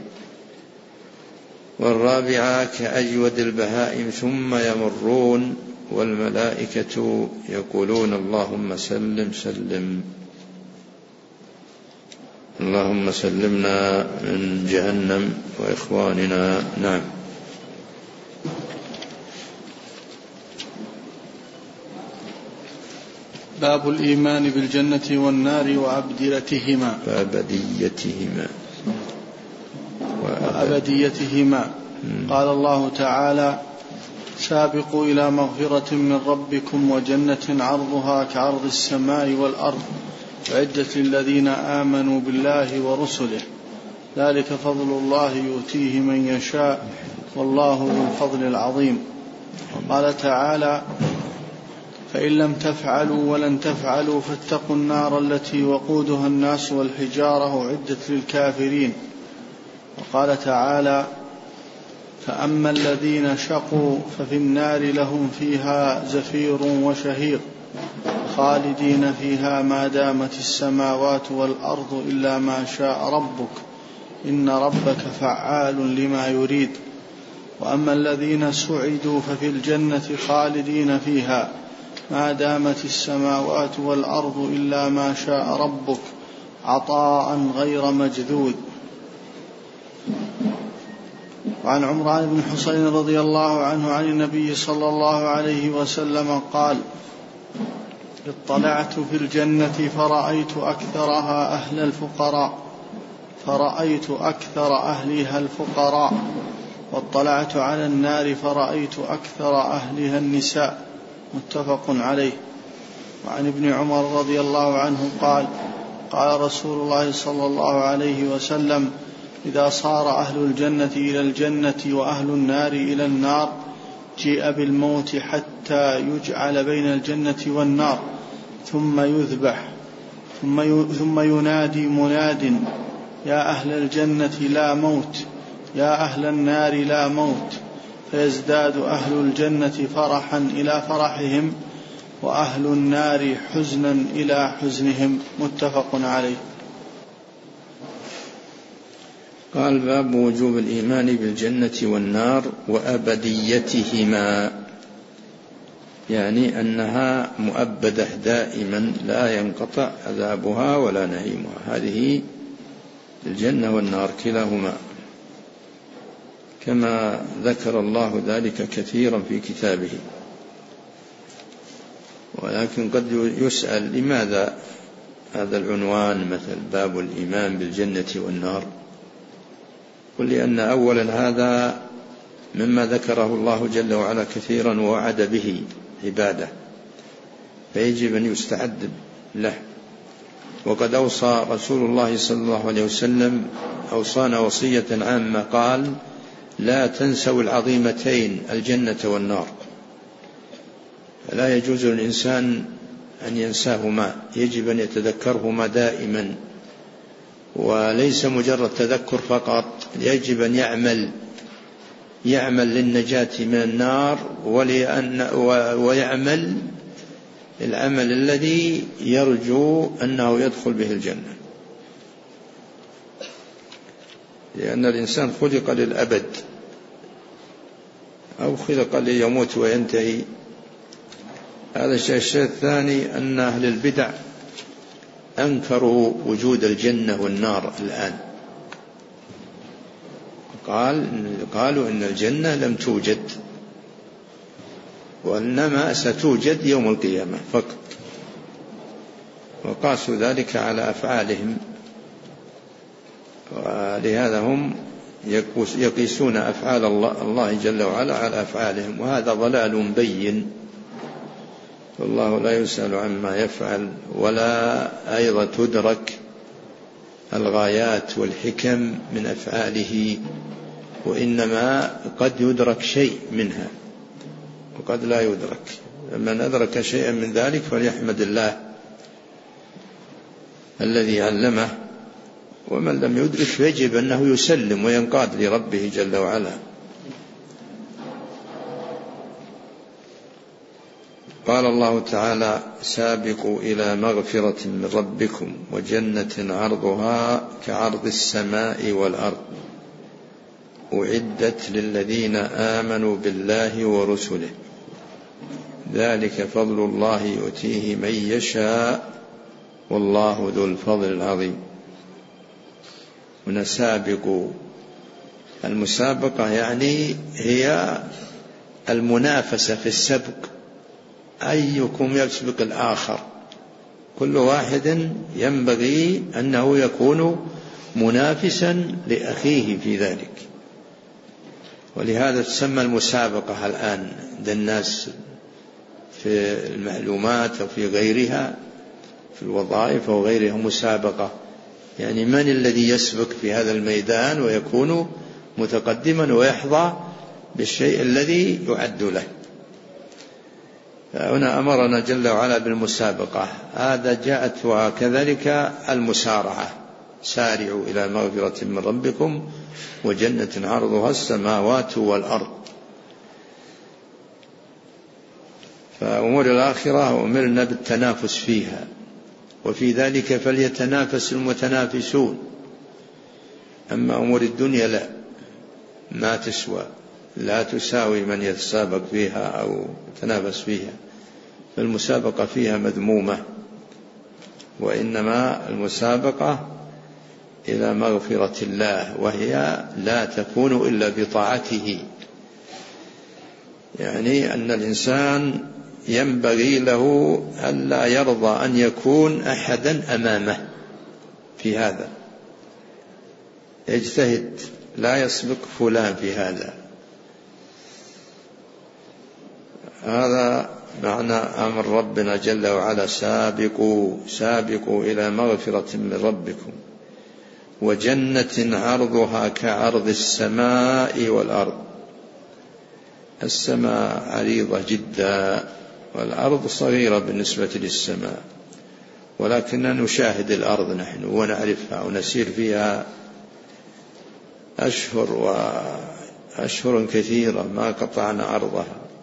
والرابعة كأجود البهائم، ثم يمرون والملائكة يقولون اللهم سلم سلم، اللهم سلمنا من جهنم وإخواننا. نعم. باب الإيمان بالجنة والنار وأبديتهما وأبديتهما وأبديتهما. قال الله تعالى: سابقوا إلى مغفرة من ربكم وجنة عرضها كعرض السماء والأرض أعدت للذين آمنوا بالله ورسله ذلك فضل الله يؤتيه من يشاء والله ذو الفضل العظيم. قال تعالى: فإن لم تفعلوا ولن تفعلوا فاتقوا النار التي وقودها الناس والحجارة أعدت للكافرين. وقال تعالى: فأما الذين شقوا ففي النار لهم فيها زفير وشهيق خالدين فيها ما دامت السماوات والأرض إلا ما شاء ربك إن ربك فعال لما يريد. وأما الذين سعدوا ففي الجنة خالدين فيها ما دامت السماوات والأرض إلا ما شاء ربك عطاء غير مجذوذ. وعن عمران بن حصين رضي الله عنه عن النبي صلى الله عليه وسلم قال: اطلعت في الجنة فرأيت أكثرها أهل الفقراء فرأيت أكثر أهلها الفقراء، واطلعت على النار فرأيت أكثر أهلها النساء. متفق عليه. وعن ابن عمر رضي الله عنه قال: قال رسول الله صلى الله عليه وسلم: إذا صار أهل الجنة إلى الجنة وأهل النار إلى النار جيء بالموت حتى يجعل بين الجنة والنار ثم يذبح ثم ينادي مناد: يا أهل الجنة لا موت، يا أهل النار لا موت، فيزداد أهل الجنة فرحا إلى فرحهم وأهل النار حزنا إلى حزنهم. متفق عليه. قال: باب وجوب الإيمان بالجنة والنار وأبديتهما، يعني أنها مؤبدة دائما لا ينقطع عذابها ولا نعيمها. هذه الجنة والنار كلاهما، كما ذكر الله ذلك كثيرا في كتابه. ولكن قد يسأل لماذا هذا العنوان مثل باب الإيمان بالجنة والنار؟ قل لأن أولا هذا مما ذكره الله جل وعلا كثيرا ووعد به عباده، فيجب أن يستعد له. وقد أوصى رسول الله صلى الله عليه وسلم أوصانا وصية عامة، قال: لا تنسوا العظيمتين الجنة والنار. لا يجوز للإنسان أن ينساهما، يجب أن يتذكرهما دائما، وليس مجرد تذكر فقط، يجب أن يعمل يعمل للنجاة من النار ولأن ويعمل العمل الذي يرجو أنه يدخل به الجنة، لأن الإنسان خلق للأبد أو خلق ليموت وينتهي. هذا الشيء. الشيء الثاني أن أهل البدع أنكروا وجود الجنة والنار الآن، قال قالوا إن الجنة لم توجد، وإنما ستوجد يوم القيامة فقط، وقاسوا ذلك على أفعالهم، ولهذا هم يقيسون أفعال الله جل وعلا على أفعالهم، وهذا ضلال بين، والله لا يسأل عما يفعل، ولا أيضا تدرك الغايات والحكم من أفعاله، وإنما قد يدرك شيء منها وقد لا يدرك. من أدرك شيئا من ذلك فليحمد الله الذي علمه، ومن لم يدرك فيجب أنه يسلم وينقاد لربه جل وعلا. قال الله تعالى: سابقوا إلى مغفرة من ربكم وجنة عرضها كعرض السماء والأرض أعدت للذين آمنوا بالله ورسله ذلك فضل الله يؤتيه من يشاء والله ذو الفضل العظيم. ونسابق، المسابقة يعني هي المنافسة في السبق، أيكم يسبق الآخر، كل واحد ينبغي أنه يكون منافسا لأخيه في ذلك، ولهذا تسمى المسابقة الآن عند الناس في المعلومات أو في غيرها، في الوظائف أو غيرها، مسابقة يعني من الذي يسبق في هذا الميدان ويكون متقدما ويحظى بالشيء الذي يعد له. هنا أمرنا جل وعلا بالمسابقة، هذا جاءت وكذلك المسارعة: سارعوا إلى مغفرة من ربكم وجنة عرضها السماوات والأرض. فأمور الآخرة أمرنا بالتنافس فيها، وفي ذلك فليتنافس المتنافسون. أما أمور الدنيا لا، ما تسوى، لا تساوي من يتسابق فيها أو يتنافس فيها، فالمسابقة فيها مذمومة، وإنما المسابقة إلى مغفرة الله، وهي لا تكون إلا بطاعته. يعني أن الإنسان ينبغي له ألا يرضى أن يكون أحدا أمامه في هذا، يجتهد، لا يسبق فلان في هذا. هذا معنى أمر ربنا جل وعلا: سابقوا سابقوا إلى مغفرة من ربكم وجنة عرضها كعرض السماء والأرض. السماء عريضة جدا والأرض صغيرة بالنسبة للسماء، ولكننا نشاهد الأرض نحن ونعرفها ونسير فيها أشهر وأشهر كثيرة ما قطعنا عرضها.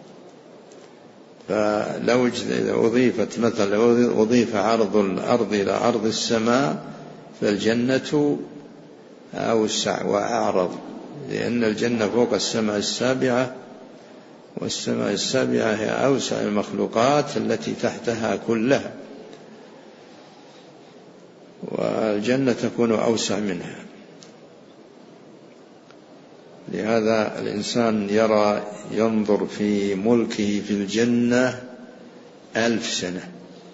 فلو أضيفت مثلا لو أضيف عرض الأرض إلى عرض السماء فالجنة أوسع وأعرض، لأن الجنة فوق السماء السابعة، والسماء السابعة هي أوسع المخلوقات التي تحتها كلها، والجنة تكون أوسع منها. لهذا الإنسان يرى ينظر في ملكه في الجنة ألف سنة،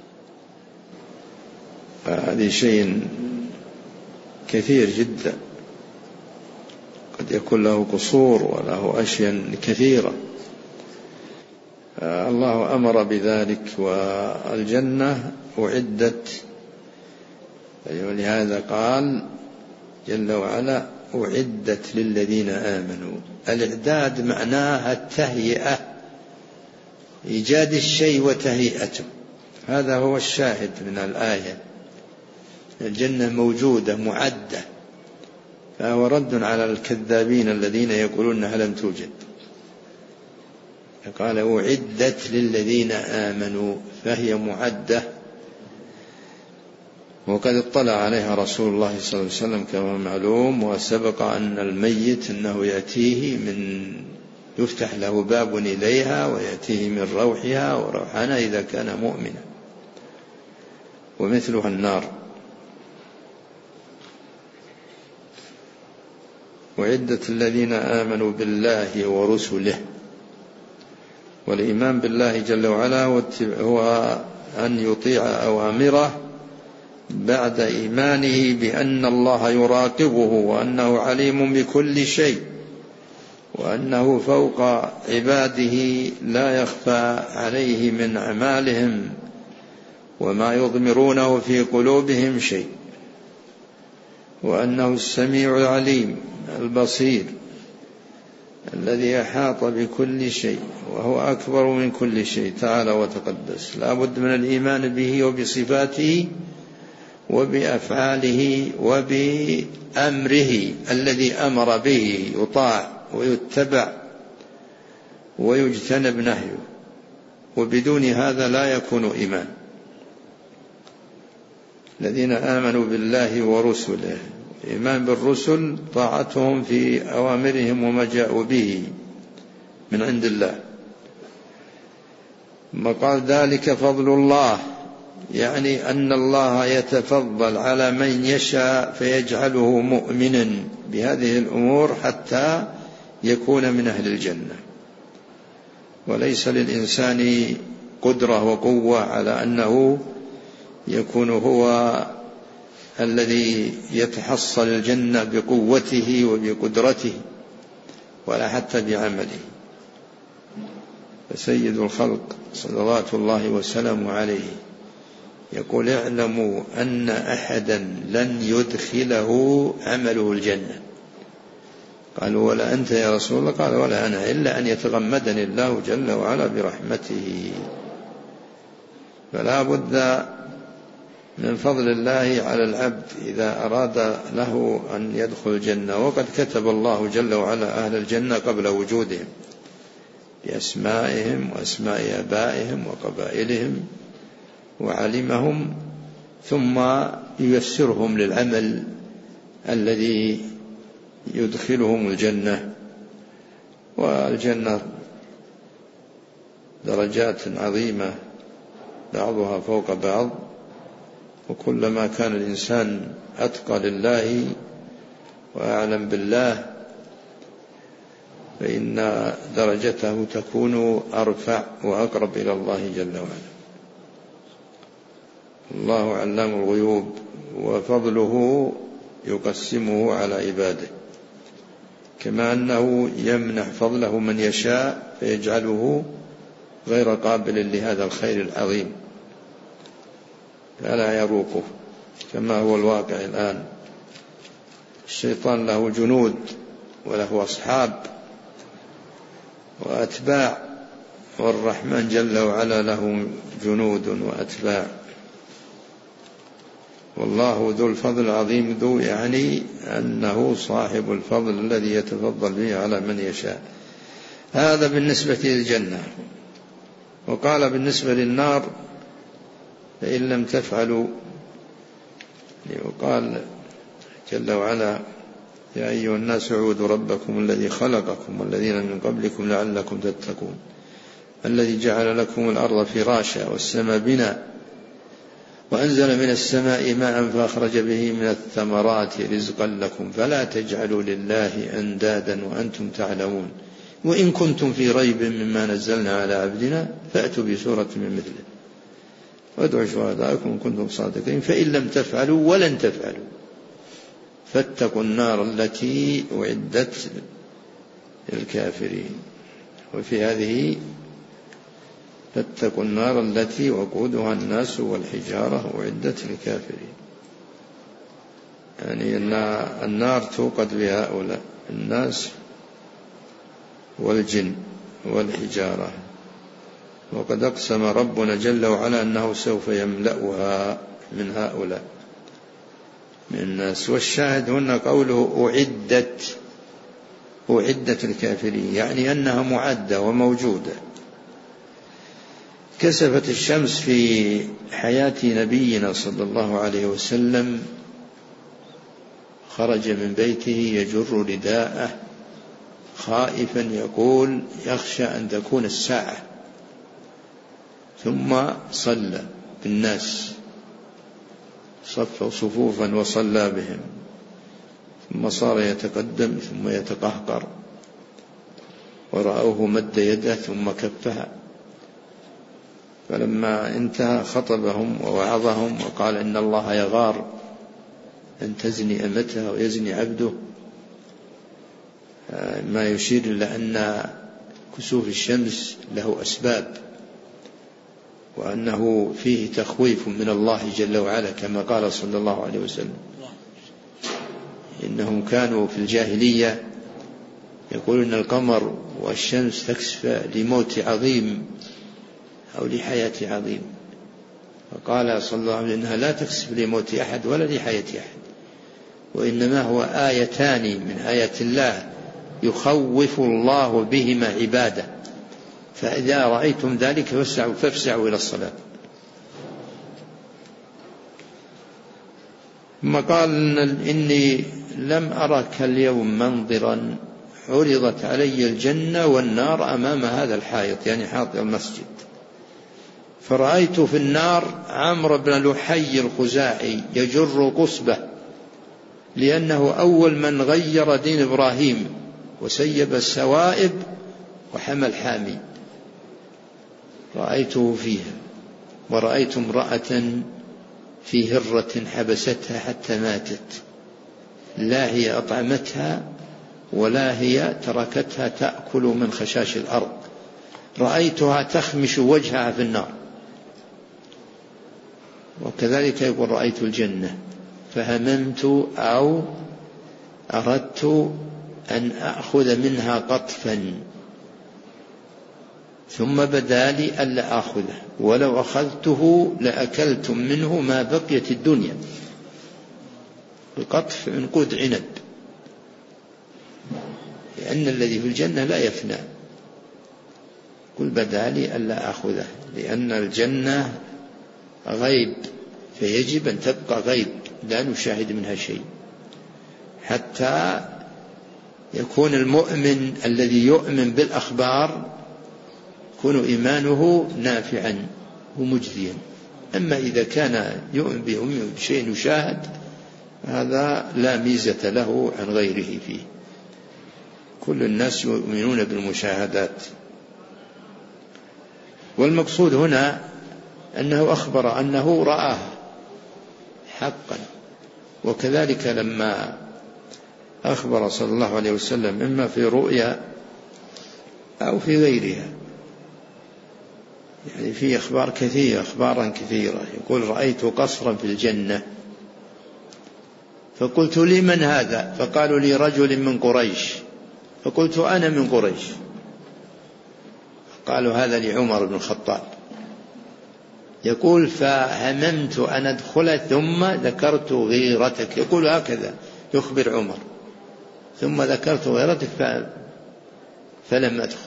هذا شيء كثير جدا، قد يكون له قصور وله أشياء كثيرة. الله أمر بذلك، والجنة أعدت، ولهذا قال جل وعلا: أعدت للذين آمنوا. الإعداد معناها التهيئة، إيجاد الشيء وتهيئته، هذا هو الشاهد من الآية. الجنة موجودة معدة، فهو رد على الكذابين الذين يقولون أنها لم توجد. قال: أعدت للذين آمنوا، فهي معدة، وقد اطلع عليها رسول الله صلى الله عليه وسلم كما معلوم، وسبق أن الميت أنه يأتيه من يفتح له باب إليها ويأتيه من روحها وروحانها إذا كان مؤمنا، ومثلها النار. أعدت الذين آمنوا بالله ورسله. والإيمان بالله جل وعلا هو أن يطيع أوامره بعد إيمانه بأن الله يراقبه وأنه عليم بكل شيء وأنه فوق عباده لا يخفى عليه من أعمالهم وما يضمرونه في قلوبهم شيء، وأنه السميع العليم البصير الذي أحاط بكل شيء وهو أكبر من كل شيء تعالى وتقدس. لا بد من الإيمان به وبصفاته وبأفعاله وبأمره الذي أمر به يطاع ويتبع ويجتنب نهيه، وبدون هذا لا يكون إيمان. الذين آمنوا بالله ورسله، الإيمان بالرسل طاعتهم في أوامرهم وما جاءوا به من عند الله. ما قال ذلك فضل الله، يعني أن الله يتفضل على من يشاء فيجعله مؤمنا بهذه الأمور حتى يكون من أهل الجنة. وليس للإنسان قدرة وقوة على أنه يكون هو الذي يتحصل الجنة بقوته وبقدرته ولا حتى بعمله. فسيد الخلق صلوات الله وسلامه عليه يقول: اعلموا أن أحدا لن يدخله عمله الجنة. قالوا: ولا أنت يا رسول الله؟ قال: ولا أنا، إلا أن يتغمدني الله جل وعلا برحمته. فلا بد من فضل الله على العبد إذا أراد له أن يدخل الجنة. وقد كتب الله جل وعلا أهل الجنة قبل وجودهم بأسمائهم وأسماء آبائهم وقبائلهم وعلمهم، ثم ييسرهم للعمل الذي يدخلهم الجنة. والجنة درجات عظيمة بعضها فوق بعض، وكلما كان الإنسان أتقى لله وأعلم بالله فإن درجته تكون أرفع وأقرب إلى الله جل وعلا. الله علام الغيوب، وفضله يقسمه على عباده، كما أنه يمنح فضله من يشاء فيجعله غير قابل لهذا الخير العظيم فلا يروقه، كما هو الواقع الآن. الشيطان له جنود وله أصحاب وأتباع، والرحمن جل وعلا له جنود وأتباع. والله ذو الفضل العظيم، ذو يعني أنه صاحب الفضل الذي يتفضل به على من يشاء. هذا بالنسبة للجنة. وقال بالنسبة للنار: فإن لم تفعلوا، وقال جل وعلا: يا أيها الناس اعبدوا ربكم الذي خلقكم والذين من قبلكم لعلكم تتقون الذي جعل لكم الأرض فراشا والسماء بناء وأنزل من السماء ماء فأخرج به من الثمرات رزقا لكم فلا تجعلوا لله أندادا وأنتم تعلمون وإن كنتم في ريب مما نزلنا على عبدنا فأتوا بسورة من مثله وادعوا شهداءكم إن كنتم صادقين فإن لم تفعلوا ولن تفعلوا فاتقوا النار التي أعدت للكافرين. وفي هذه: فاتقوا النار التي وقودها الناس والحجارة أعدت للكافرين، يعني أن النار توقد بهؤلاء الناس والجن والحجارة. وقد أقسم ربنا جل وعلا أنه سوف يملأها من هؤلاء من الناس. والشاهد هنا قوله أعدت أعدت الكافرين، يعني أنها معدة وموجودة. كسفت الشمس في حياة نبينا صلى الله عليه وسلم، خرج من بيته يجر رداءه خائفا يقول يخشى أن تكون الساعة، ثم صلى بالناس، صف صفوفا وصلى بهم، ثم صار يتقدم ثم يتقهقر، ورأوه مد يده ثم كفها، فلما انتهى خطبهم ووعظهم وقال إن الله يغار أن تزني أمتها ويزني عبده، ما يشير إلى أن كسوف الشمس له أسباب، وأنه فيه تخويف من الله جل وعلا كما قال صلى الله عليه وسلم. إنهم كانوا في الجاهلية يقولون القمر والشمس تكسف لموت عظيم أو لحياة عظيم، فقال صلى الله عليه وسلم إنها لا تكسف لموت أحد ولا لحياة أحد، وإنما هو آيتان من آيات الله يخوف الله بهما عباده، فإذا رأيتم ذلك فافزعوا, فافزعوا إلى الصلاة. ثم قال إني لم أرك اليوم منظرا عرضت علي الجنة والنار أمام هذا الحائط، يعني حائط المسجد، فرأيت في النار عمرو بن لحي الخزاعي يجر قصبة، لأنه أول من غير دين إبراهيم وسيب السوائب وحمل حامي، رأيته فيها. ورأيت امرأة في هرة حبستها حتى ماتت، لا هي أطعمتها ولا هي تركتها تأكل من خشاش الأرض، رأيتها تخمش وجهها في النار. وكذلك يقول رأيت الجنة فهممت أو أردت أن أخذ منها قطفا، ثم بدا لي ألا أخذه، ولو أخذته لأكلتم منه ما بقيت الدنيا. القطف عنقود عنب، لأن الذي في الجنة لا يفنى. قل بدا لي ألا أخذه، لأن الجنة غيب، فيجب أن تبقى غيب لا نشاهد منها شيء، حتى يكون المؤمن الذي يؤمن بالأخبار يكون إيمانه نافعا ومجزيا. أما إذا كان يؤمن بشيء يشاهد هذا لا ميزة له عن غيره فيه. كل الناس يؤمنون بالمشاهدات. والمقصود هنا أنه أخبر أنه رآه حقا. وكذلك لما أخبر صلى الله عليه وسلم إما في رؤيا أو في غيرها، يعني في أخبار كثيرة أخبارا كثيرة، يقول رأيت قصرا في الجنة، فقلت لمن هذا؟ فقالوا لي رجل من قريش، فقلت أنا من قريش. قالوا هذا لعمر بن الخطاب. يقول فهممت أن أدخل ثم ذكرت غيرتك، يقول هكذا يخبر عمر، ثم ذكرت غيرتك فلم أدخل.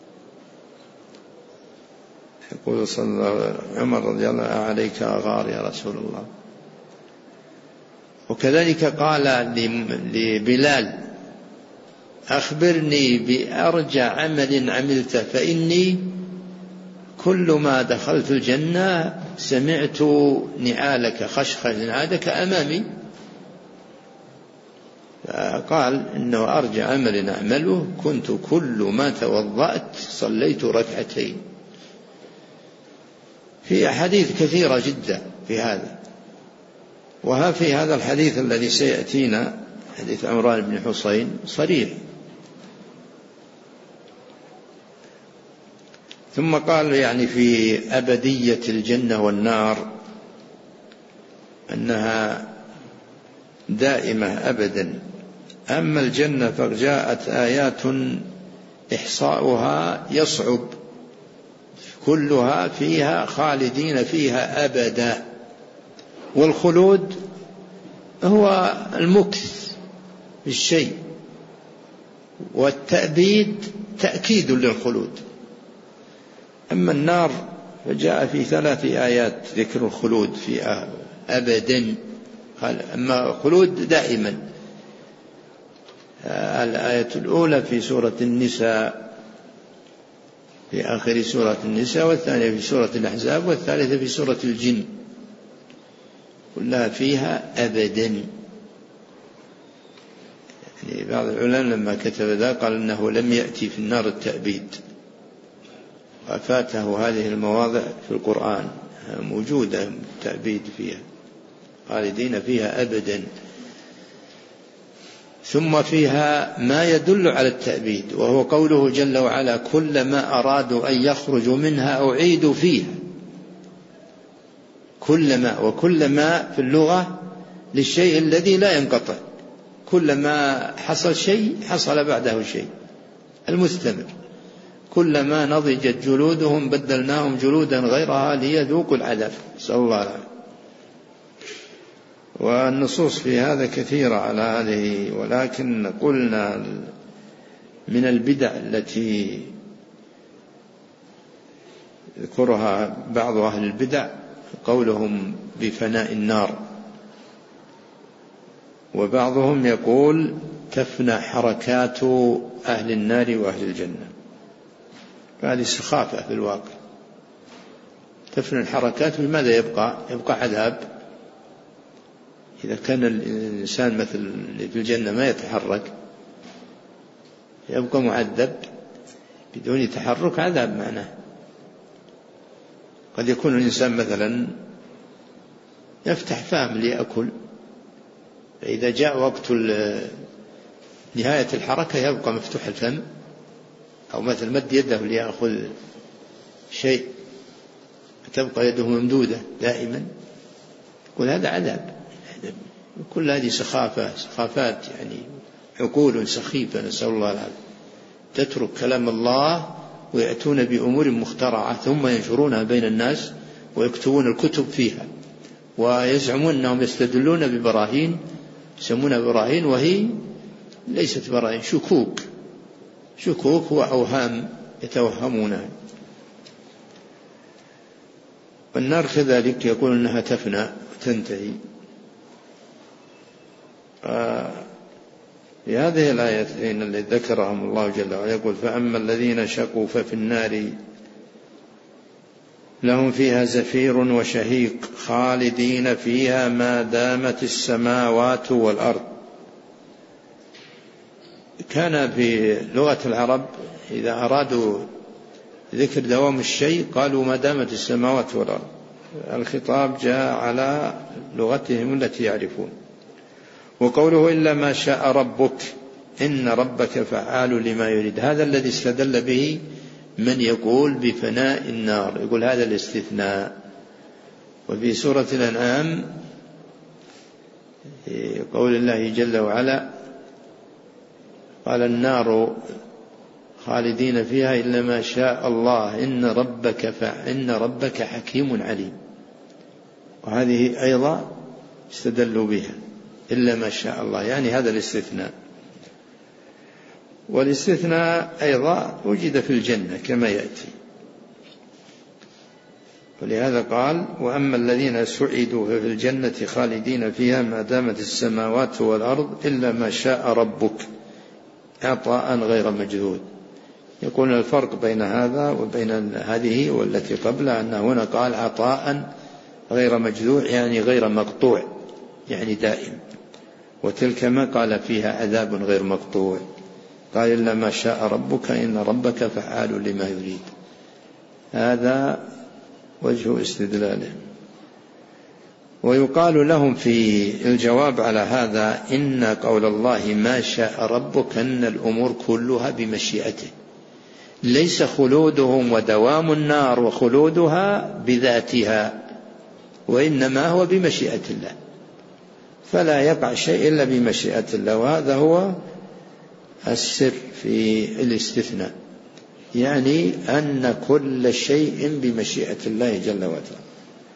يقول صلى الله عليه وسلم عمر رضي الله عليك أغار يا رسول الله. وكذلك قال لبلال أخبرني بأرجى عمل عملته، فإني كل ما دخلت الجنة سمعت نعالك خشخش نعالك أمامي. قال إنه أرجى عمل أعمله كنت كل ما توضأت صليت ركعتين. في أحاديث كثيرة جدا في هذا. وها في هذا الحديث الذي سيأتينا حديث عمران بن حسين صريح. ثم قال يعني في أبدية الجنة والنار أنها دائمة أبدا. أما الجنة فجاءت آيات إحصاؤها يصعب، كلها فيها خالدين فيها أبدا. والخلود هو المكث بالشيء، والتأبيد تأكيد للخلود. أما النار فجاء في ثلاث آيات ذكر الخلود في أبدا، أما خلود دائما. الآية الأولى في سورة النساء في آخر سورة النساء، والثانية في سورة الأحزاب، والثالثة في سورة الجن، كلها فيها أبدا. بعض العلماء لما كتب ذا قال إنه لم يأتي في النار التأبيد، وفاته هذه المواضع في القرآن موجودة التأبيد فيها، خالدين فيها أبدا. ثم فيها ما يدل على التأبيد، وهو قوله جل وعلا كلما أرادوا أن يخرجوا منها أعيدوا فيها. كلما، وكلما في اللغة للشيء الذي لا ينقطع، كلما حصل شيء حصل بعده شيء، المستمر. كلما نضجت جلودهم بدلناهم جلودا غيرها ليذوقوا العذاب، نسأل الله العافية. والنصوص في هذا كثيرة على هذه، ولكن قلنا من البدع التي يذكرها بعض أهل البدع قولهم بفناء النار، وبعضهم يقول تفنى حركات أهل النار وأهل الجنة. هذه سخافة في الواقع، تفنى الحركات، بماذا يبقى؟ يبقى عذاب. إذا كان الإنسان مثل اللي في الجنة ما يتحرك يبقى معذب بدون تحرك، عذاب معناه. قد يكون الإنسان مثلا يفتح فم ليأكل، فإذا جاء وقت نهاية الحركة يبقى مفتوح الفم، أو مثل مد يده ليأخذ شيء تبقى يده ممدودة دائما، يقول هذا عذاب. كل هذه سخافة، سخافات يعني عقول سخيفة، نسأل الله العافية. تترك كلام الله ويأتون بأمور مخترعة ثم ينشرونها بين الناس ويكتبون الكتب فيها، ويزعمون أنهم يستدلون ببراهين يسمونها براهين، وهي ليست براهين، شكوك شكوك وأوهام يتوهمونها. والنار كذلك يقول أنها تفنى وتنتهي. في هذه الآيتين التي ذكرهم الله جل وعلا يقول فأما الذين شقوا ففي النار لهم فيها زفير وشهيق خالدين فيها ما دامت السماوات والأرض. كان في لغة العرب إذا أرادوا ذكر دوام الشيء قالوا ما دامت السماوات والأرض. الخطاب جاء على لغتهم التي يعرفون. وقوله إلا ما شاء ربك إن ربك فعال لما يريد، هذا الذي استدل به من يقول بفناء النار، يقول هذا الاستثناء. وفي سورة الأنعام قول الله جل وعلا قال النار خالدين فيها إلا ما شاء الله إن ربك فإن ربك حكيم عليم. وهذه أيضا استدلوا بها إلا ما شاء الله، يعني هذا الاستثناء. والاستثناء أيضا وجد في الجنة كما يأتي، ولهذا قال وأما الذين سعدوا في الجنة خالدين فيها ما دامت السماوات والأرض إلا ما شاء ربك عطاء غير مجذوذ. يكون الفرق بين هذا وبين هذه والتي قبلها أن هنا قال عطاء غير مجذوذ يعني غير مقطوع، يعني دائم، وتلك ما قال فيها عذاب غير مقطوع، قال إلا ما شاء ربك إن ربك فعال لما يريد. هذا وجه استدلاله. ويقال لهم في الجواب على هذا إن قول الله ما شاء ربك أن الأمور كلها بمشيئته، ليس خلودهم ودوام النار وخلودها بذاتها، وإنما هو بمشيئة الله، فلا يقع شيء إلا بمشيئة الله. وهذا هو السر في الاستثناء، يعني أن كل شيء بمشيئة الله جل وعلا.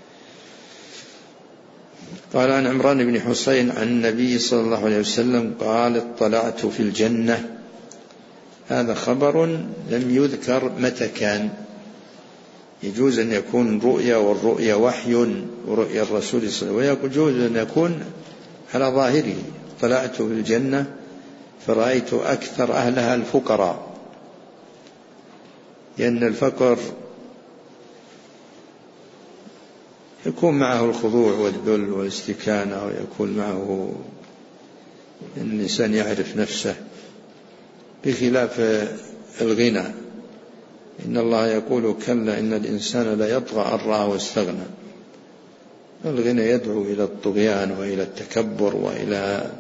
قال عن عمران بن حسين عن النبي صلى الله عليه وسلم قال اطلعت في الجنة. هذا خبر لم يذكر متى كان، يجوز أن يكون رؤيا، والرؤيا وحي، ورؤيا الرسول صلى الله عليه وسلم، ويجوز أن يكون على ظاهره طلعت في الجنة فرأيت أكثر أهلها الفقراء، لأن الفقر يكون معه الخضوع والذل والاستكانة، ويكون معه أن الإنسان يعرف نفسه، بخلاف الغنى. إن الله يقول كلا إن الإنسان لا يطغى أن رآه واستغنى. الغنى يدعو إلى الطغيان وإلى التكبر وإلى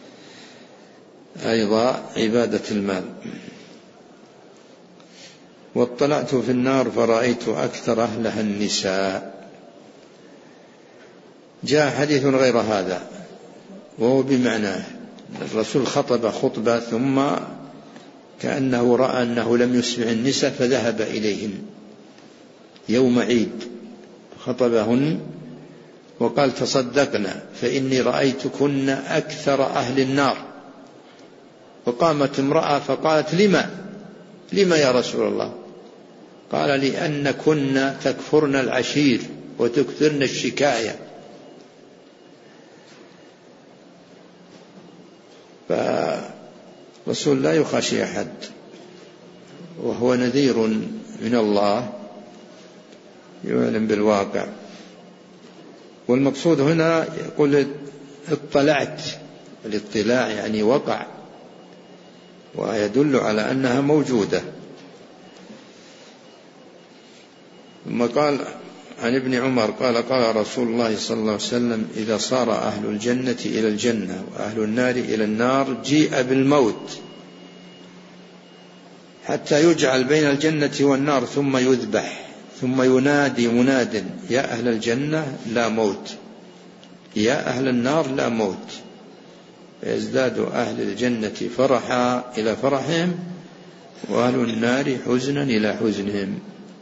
أيضا عبادة المال. واطلعت في النار فرأيت أكثر أهلها النساء. جاء حديث غير هذا وهو بمعناه. الرسول خطب خطبة ثم كأنه رأى أنه لم يسمع النساء فذهب إليهن يوم عيد خطبهن وقال تصدقنا فإني رأيتكن أكثر أهل النار. وقامت امرأة فقالت لما لما يا رسول الله؟ قال لأنكن تكفرن العشير وتكثرن الشكاية. فالرسول لا يخشي أحد وهو نذير من الله يعلم بالواقع. والمقصود هنا يقول اطلعت، الاطلاع يعني وقع، ويدل على أنها موجودة. ثم قال عن ابن عمر قال قال رسول الله صلى الله عليه وسلم إذا صار أهل الجنة إلى الجنة وأهل النار إلى النار جيء بالموت حتى يجعل بين الجنة والنار ثم يذبح ثم ينادي مناد يا أهل الجنة لا موت يا أهل النار لا موت، فيزداد أهل الجنة فرحا إلى فرحهم وأهل النار حزنا إلى حزنهم.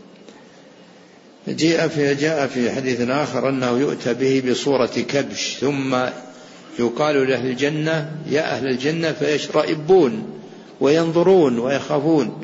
جاء في جاء في حديث آخر أنه يؤتى به بصورة كبش ثم يقال لأهل الجنة يا أهل الجنة فيشرئبون وينظرون ويخافون،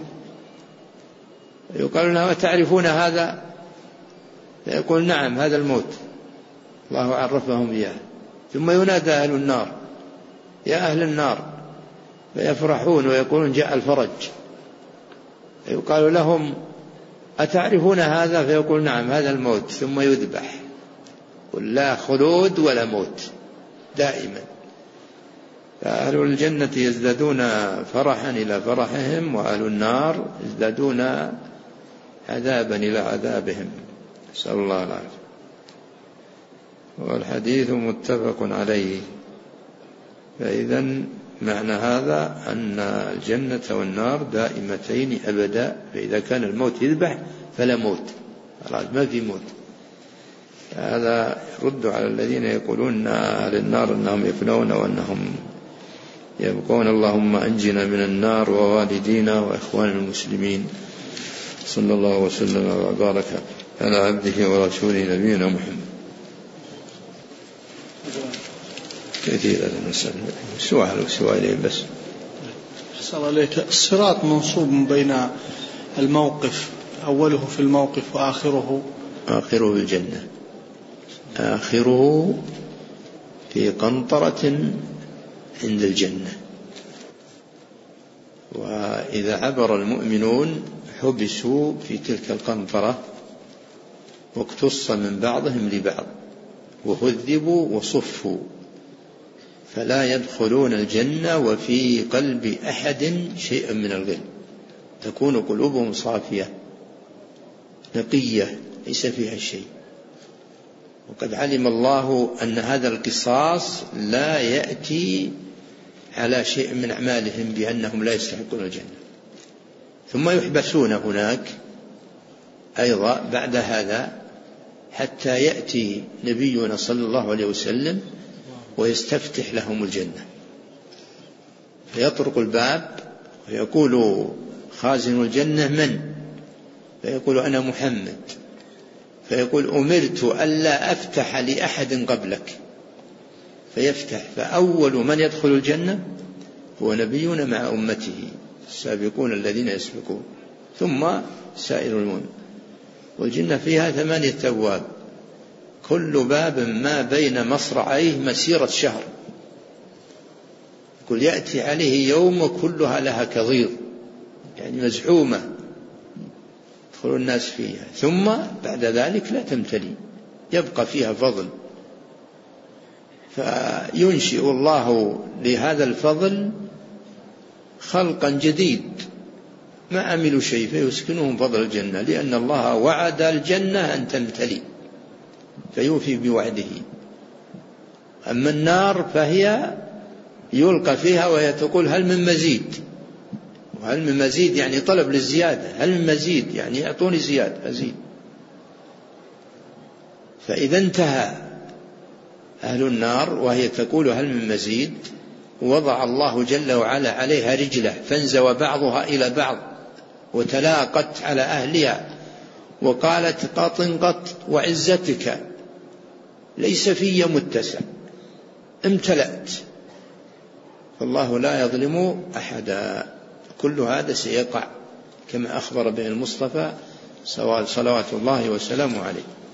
يقال لهم تعرفون هذا؟ فيقول نعم هذا الموت الله عرفهم إياه. ثم ينادى أهل النار يا أهل النار فيفرحون ويقولون جاء الفرج، يقال لهم أتعرفون هذا؟ فيقول نعم هذا الموت. ثم يذبح، قل لا خلود ولا موت دائما. فأهل الجنة يزدادون فرحا إلى فرحهم وأهل النار يزدادون عذابا إلى عذابهم، نسأل الله العافية. والحديث متفق عليه. فإذا معنى هذا أن الجنة والنار دائمتين أبدا، فإذا كان الموت يذبح فلا موت، ما في موت. هذا يرد على الذين يقولون أهل النار أنهم يفنون وأنهم يبقون. اللهم أنجنا من النار ووالدينا وإخوان المسلمين. صلى الله وسلم وبارك على عبده ورسوله نبينا محمد. كثيرا نسأل سؤال وسؤالين بس. أحسن عليك. الصراط منصوب بين الموقف أوله في الموقف وآخره آخره الجنة، آخره في قنطرة عند الجنة. وإذا عبر المؤمنون حبسوا في تلك القنطرة واقتص من بعضهم لبعض وهذبوا وصفوا، فلا يدخلون الجنة وفي قلب أحد شيء من الغل، تكون قلوبهم صافية نقية ليس فيها شيء. وقد علم الله أن هذا القصاص لا يأتي على شيء من أعمالهم بأنهم لا يستحقون الجنة، ثم يحبسون هناك أيضا بعد هذا حتى يأتي نبينا صلى الله عليه وسلم ويستفتح لهم الجنة، فيطرق الباب ويقول خازن الجنة من؟ فيقول أنا محمد، فيقول أمرت ألا أفتح لأحد قبلك، فيفتح، فأول من يدخل الجنة هو نبينا مع أمته السابقون الذين يسبقون، ثم سائر المؤمنين. والجنة فيها ثمانية أبواب، كل باب ما بين مصرعيه مسيرة شهر، يقول يأتي عليه يوم كلها لها كظير، يعني مزحومة يدخل الناس فيها، ثم بعد ذلك لا تمتلي، يبقى فيها فضل. فينشئ الله لهذا الفضل خلقا جديد ما عملوا شيء فيسكنهم فضل الجنة، لأن الله وعد الجنة أن تمتلئ فيوفي بوعده. أما النار فهي يلقى فيها وهي تقول هل من مزيد، وهل من مزيد يعني طلب للزيادة، هل من مزيد يعني يعطوني زيادة أزيد. فإذا انتهى أهل النار وهي تقول هل من مزيد، وضع الله جل وعلا عليها رجله فانزوى بعضها إلى بعض وتلاقت على أهلها وقالت قط قط وعزتك ليس في متسع امتلأت. فالله لا يظلم أحدا. كل هذا سيقع كما أخبر به المصطفى صلوات الله وسلامه عليه.